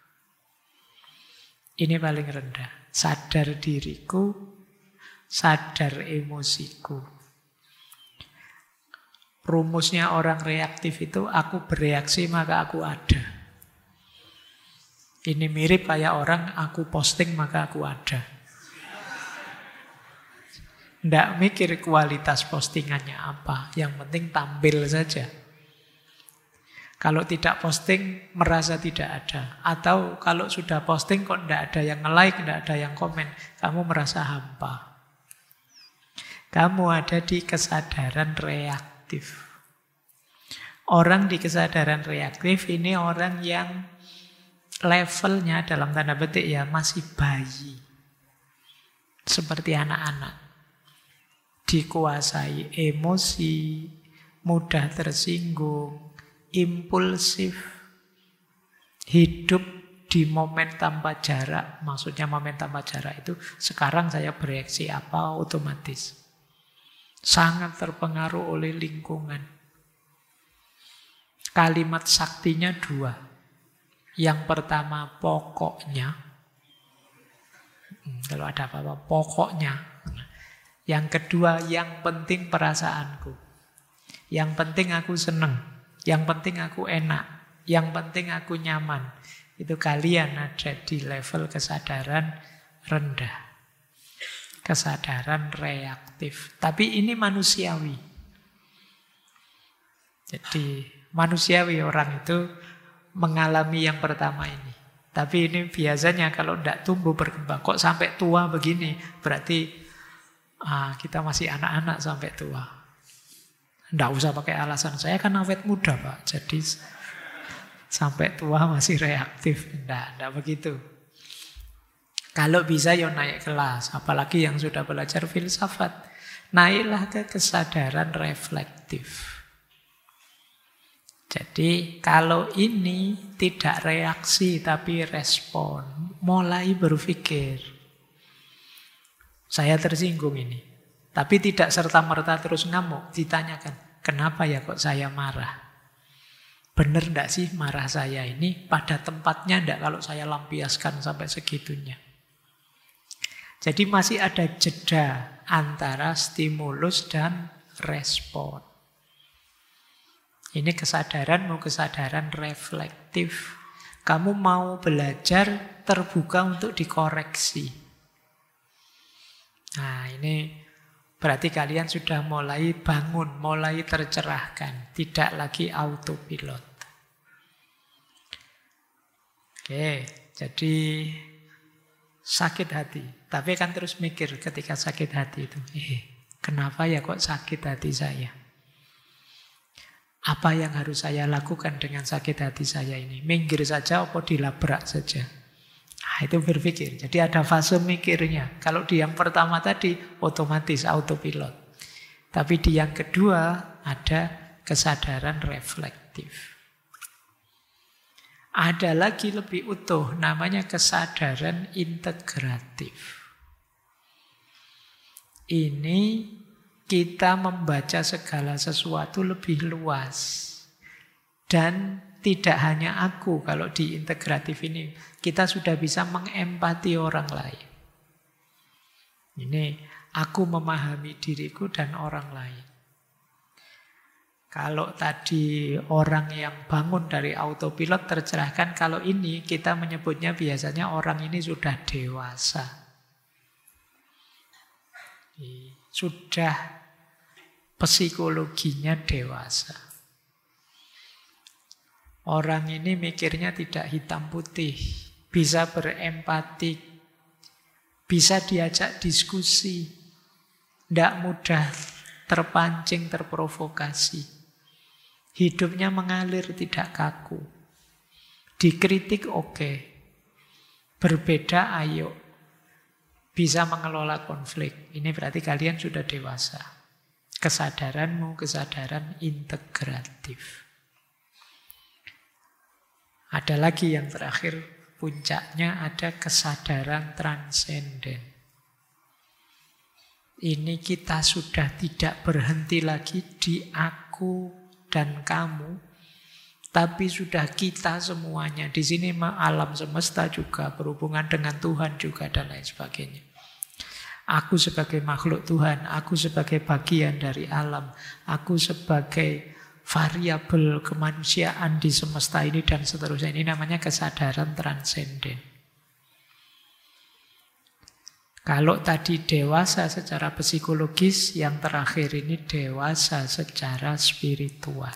Ini paling rendah. Sadar diriku, sadar emosiku. Rumusnya orang reaktif itu aku bereaksi maka aku ada. Ini mirip kayak orang aku posting maka aku ada. Tidak mikir kualitas postingannya apa. Yang penting tampil saja. Kalau tidak posting, merasa tidak ada. Atau kalau sudah posting kok tidak ada yang nge-like, tidak ada yang komen. Kamu merasa hampa. Kamu ada di kesadaran reaktif. Orang di kesadaran reaktif ini orang yang levelnya dalam tanda petik ya masih bayi. Seperti anak-anak. Dikuasai emosi, mudah tersinggung, impulsif, hidup di momen tanpa jarak. Maksudnya momen tanpa jarak itu sekarang saya bereaksi apa otomatis. Sangat terpengaruh oleh lingkungan. Kalimat saktinya dua. Yang pertama pokoknya. Kalau ada apa-apa pokoknya. Yang kedua yang penting perasaanku. Yang penting aku seneng. Yang penting aku enak. Yang penting aku nyaman. Itu kalian ada di level kesadaran rendah. Kesadaran reaktif. Tapi ini manusiawi. Jadi manusiawi orang itu mengalami yang pertama ini. Tapi ini biasanya kalau tidak tumbuh berkembang. Kok sampai tua begini? Berarti kita masih anak-anak sampai tua. Tidak usah pakai alasan. Saya kan awet muda Pak. Jadi sampai tua masih reaktif. Tidak begitu. Kalau bisa ya naik kelas. Apalagi yang sudah belajar filsafat. Naiklah ke kesadaran reflektif. Jadi kalau ini tidak reaksi tapi respon, mulai berpikir, saya tersinggung ini. Tapi tidak serta-merta terus ngamuk, ditanyakan, kenapa ya kok saya marah? Benar enggak sih marah saya ini pada tempatnya enggak kalau saya lampiaskan sampai segitunya? Jadi masih ada jeda antara stimulus dan respon. Ini kesadaranmu, kesadaran reflektif. Kamu mau belajar terbuka untuk dikoreksi. Nah, ini berarti kalian sudah mulai bangun, mulai tercerahkan. Tidak lagi autopilot. Oke, jadi sakit hati. Tapi kan terus mikir ketika sakit hati itu. Kenapa ya kok sakit hati saya? Apa yang harus saya lakukan dengan sakit hati saya ini? Minggir saja atau dilabrak saja? Nah, itu berpikir. Jadi ada fase mikirnya. Kalau di yang pertama tadi otomatis autopilot. Tapi di yang kedua ada kesadaran reflektif. Ada lagi lebih utuh, namanya kesadaran integratif. Ini kita membaca segala sesuatu lebih luas. Dan tidak hanya aku kalau di integratif ini. Kita sudah bisa mengempati orang lain. Ini aku memahami diriku dan orang lain. Kalau tadi orang yang bangun dari autopilot tercerahkan, kalau ini kita menyebutnya biasanya orang ini sudah dewasa. Sudah psikologinya dewasa. Orang ini mikirnya tidak hitam putih, bisa berempati, bisa diajak diskusi, tidak mudah terpancing, terprovokasi. Hidupnya mengalir, tidak kaku. Dikritik oke. Berbeda ayo. Bisa mengelola konflik. Ini berarti kalian sudah dewasa. Kesadaranmu, kesadaran integratif. Ada lagi yang terakhir, puncaknya ada kesadaran transenden. Ini kita sudah tidak berhenti lagi di aku dan kamu, tapi sudah kita semuanya. Di sini alam semesta juga berhubungan dengan Tuhan juga dan lain sebagainya. Aku sebagai makhluk Tuhan, aku sebagai bagian dari alam, aku sebagai variabel kemanusiaan di semesta ini dan seterusnya. Ini namanya kesadaran transenden. Kalau tadi dewasa secara psikologis, yang terakhir ini dewasa secara spiritual.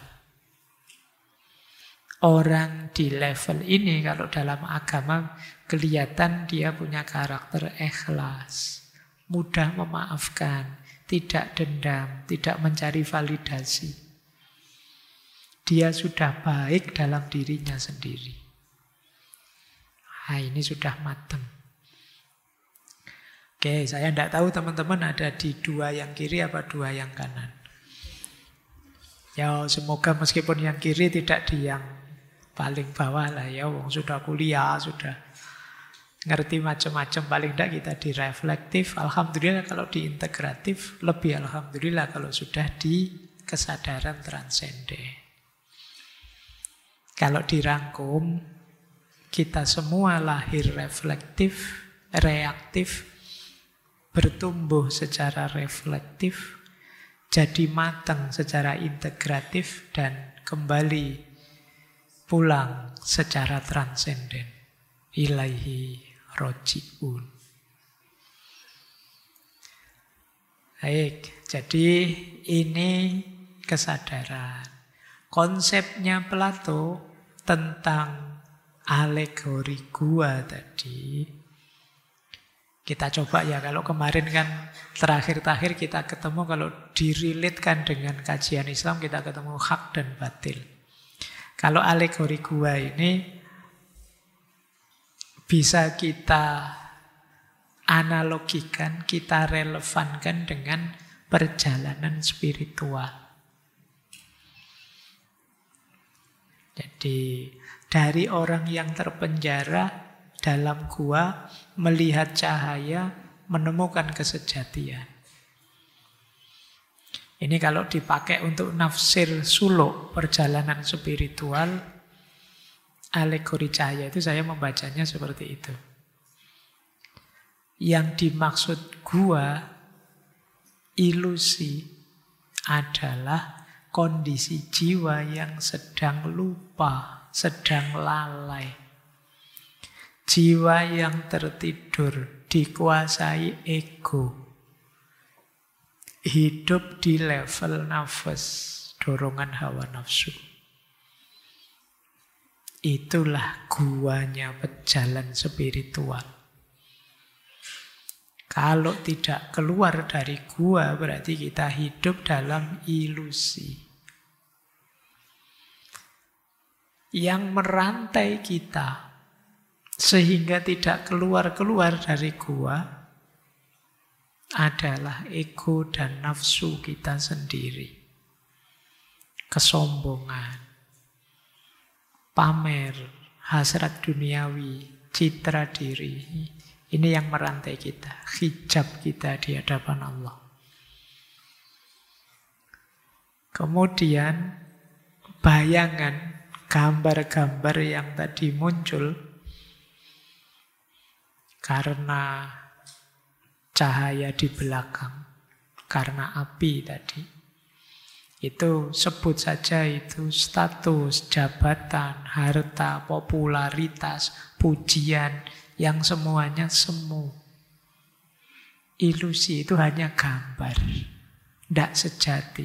Orang di level ini kalau dalam agama kelihatan dia punya karakter ikhlas, mudah memaafkan, tidak dendam, tidak mencari validasi. Dia sudah baik dalam dirinya sendiri. Nah, ini sudah matang. Oke, saya tidak tahu teman-teman ada di dua yang kiri apa dua yang kanan. Ya, semoga meskipun yang kiri tidak di yang paling bawah lah ya. Wong sudah kuliah, sudah ngerti macam-macam. Paling tidak kita di reflektif. Alhamdulillah kalau di integratif. Lebih alhamdulillah kalau sudah di kesadaran transenden. Kalau dirangkum, kita semua lahir reflektif, reaktif, bertumbuh secara reflektif, jadi matang secara integratif, dan kembali pulang secara transenden. Ilaihi roji'un. Baik, jadi ini kesadaran. Konsepnya Plato tentang alegori gua tadi, kita coba ya, kalau kemarin kan terakhir-terakhir kita ketemu, kalau dirilitkan dengan kajian Islam kita ketemu hak dan batil. Kalau alegori gua ini bisa kita analogikan, kita relevankan dengan perjalanan spiritual. Jadi dari orang yang terpenjara dalam gua melihat cahaya, menemukan kesejatian. Ini kalau dipakai untuk nafsir suluk perjalanan spiritual, alegori cahaya itu saya membacanya seperti itu. Yang dimaksud gua, ilusi, adalah kondisi jiwa yang sedang lupa, sedang lalai. Jiwa yang tertidur, dikuasai ego. Hidup di level nafas, dorongan hawa nafsu. Itulah guanya pejalan spiritual. Kalau tidak keluar dari gua, berarti kita hidup dalam ilusi. Yang merantai kita, sehingga tidak keluar-keluar dari gua, adalah ego dan nafsu kita sendiri. Kesombongan, pamer, hasrat duniawi, citra diri. Ini yang merantai kita, hijab kita di hadapan Allah. Kemudian bayangan, gambar-gambar yang tadi muncul karena cahaya di belakang, karena api tadi. Itu sebut saja itu status, jabatan, harta, popularitas, pujian, yang semuanya semu. Ilusi itu hanya gambar, tidak sejati.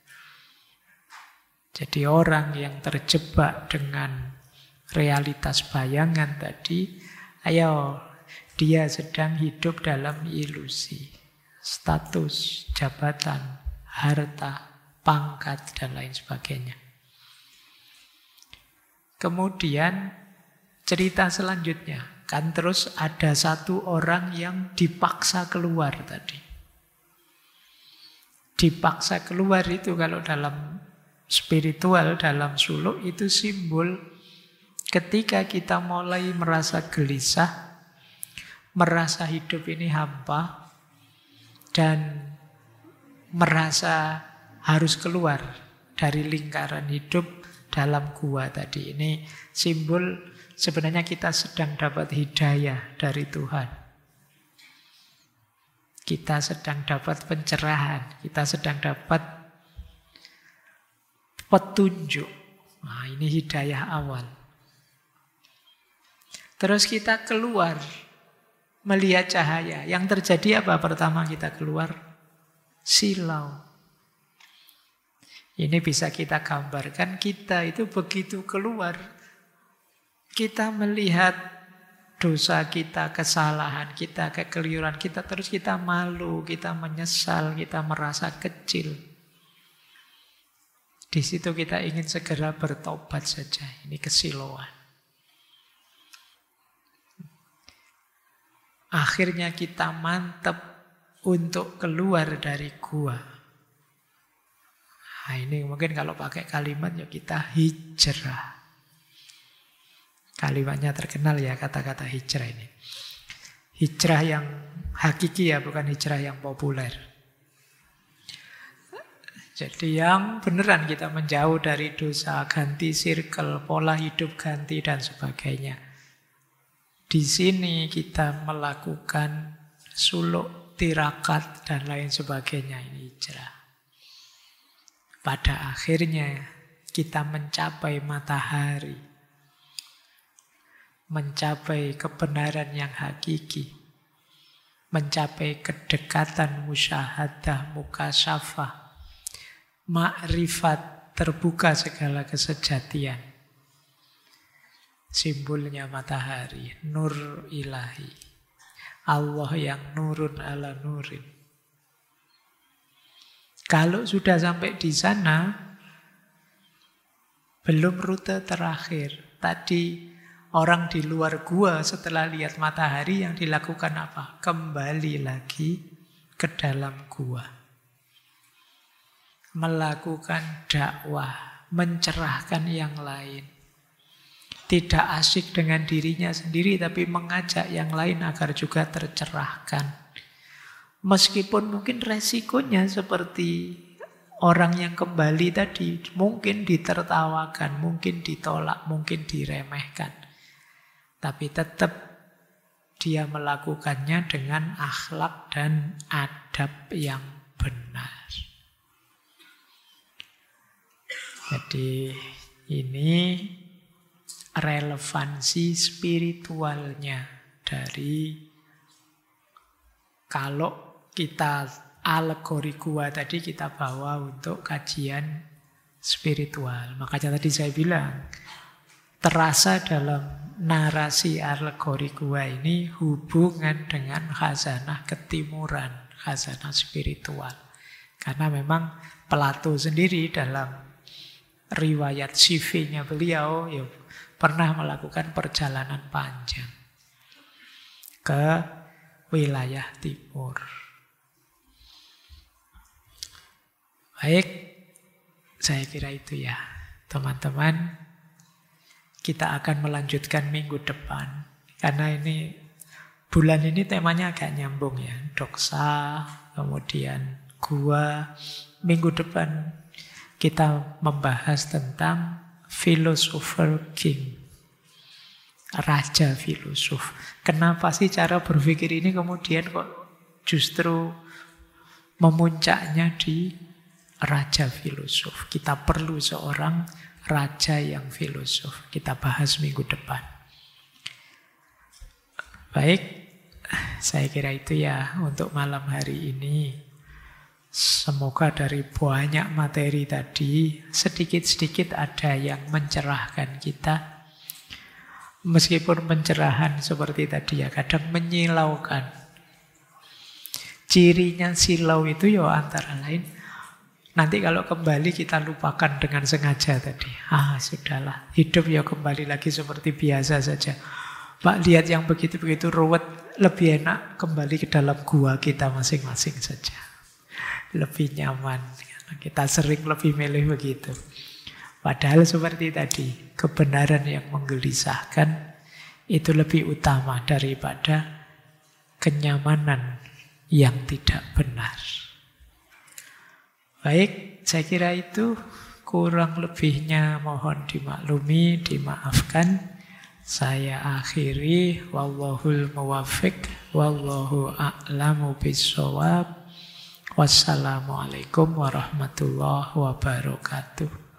Jadi orang yang terjebak dengan realitas bayangan tadi, ayo, dia sedang hidup dalam ilusi. Status, jabatan, harta, pangkat, dan lain sebagainya. Kemudian cerita selanjutnya, kan terus ada satu orang yang dipaksa keluar tadi. Dipaksa keluar itu kalau dalam spiritual, dalam suluk itu simbol ketika kita mulai merasa gelisah, merasa hidup ini hampa, dan merasa harus keluar dari lingkaran hidup dalam gua tadi. Ini simbol sebenarnya kita sedang dapat hidayah dari Tuhan. Kita sedang dapat pencerahan, kita sedang dapat petunjuk. Nah, ini hidayah awal. Terus kita keluar melihat cahaya. Yang terjadi apa pertama kita keluar? Silau. Ini bisa kita gambarkan, kita itu begitu keluar, kita melihat dosa kita, kesalahan kita, kekeliruan kita, terus kita malu, kita menyesal, kita merasa kecil. Di situ kita ingin segera bertobat saja. Ini kesilauan. Akhirnya kita mantap untuk keluar dari gua. Nah, ini mungkin kalau pakai kalimat ya kita hijrah. Kalimatnya terkenal ya kata-kata hijrah ini. Hijrah yang hakiki ya, bukan hijrah yang populer. Jadi yang beneran kita menjauh dari dosa, ganti circle, pola hidup ganti dan sebagainya. Di sini kita melakukan suluk, tirakat, dan lain sebagainya. Ini hijrah. Pada akhirnya kita mencapai matahari. Mencapai kebenaran yang hakiki. Mencapai kedekatan musyahadah, mukasyafah. Makrifat, terbuka segala kesejatian. Simbolnya matahari, nur ilahi. Allah yang nurun ala nurin. Kalau sudah sampai di sana, belum rute terakhir. Tadi orang di luar gua setelah lihat matahari yang dilakukan apa? Kembali lagi ke dalam gua. Melakukan dakwah, mencerahkan yang lain. tidak asik dengan dirinya sendiri, tapi mengajak yang lain agar juga tercerahkan. Meskipun mungkin resikonya seperti orang yang kembali tadi, mungkin ditertawakan, mungkin ditolak, mungkin diremehkan. Tapi tetap dia melakukannya dengan akhlak dan adab yang benar. Jadi ini relevansi spiritualnya dari kalau kita alegori gua tadi kita bawa untuk kajian spiritual. Makanya tadi saya bilang terasa dalam narasi alegori gua ini hubungan dengan khazanah ketimuran, khazanah spiritual. Karena memang Plato sendiri dalam riwayat CV-nya beliau ya, pernah melakukan perjalanan panjang ke wilayah timur. Baik, saya kira itu ya teman-teman. Kita akan melanjutkan minggu depan. Karena ini bulan ini temanya agak nyambung ya. Doksa, kemudian gua. Minggu depan kita membahas tentang philosopher king. Raja filosof. Kenapa sih cara berpikir ini kemudian kok justru memuncaknya di raja filosof? Kita perlu seorang raja yang filosof. Kita bahas minggu depan. Baik, saya kira itu ya untuk malam hari ini. Semoga dari banyak materi tadi, sedikit-sedikit ada yang mencerahkan kita. Meskipun pencerahan seperti tadi ya, kadang menyilaukan. Cirinya silau itu ya antara lain, nanti kalau kembali kita lupakan dengan sengaja tadi. Sudahlah, hidup ya kembali lagi seperti biasa saja. Pak, lihat yang begitu-begitu ruwet, lebih enak kembali ke dalam gua kita masing-masing saja. Lebih nyaman. Kita sering lebih milih begitu. Padahal seperti tadi, kebenaran yang menggelisahkan itu lebih utama daripada kenyamanan yang tidak benar. Baik, saya kira itu kurang lebihnya mohon dimaklumi, dimaafkan. Saya akhiri, wallahul muwaffiq, wallahu a'lamu bissawab. Wassalamualaikum warahmatullahi wabarakatuh.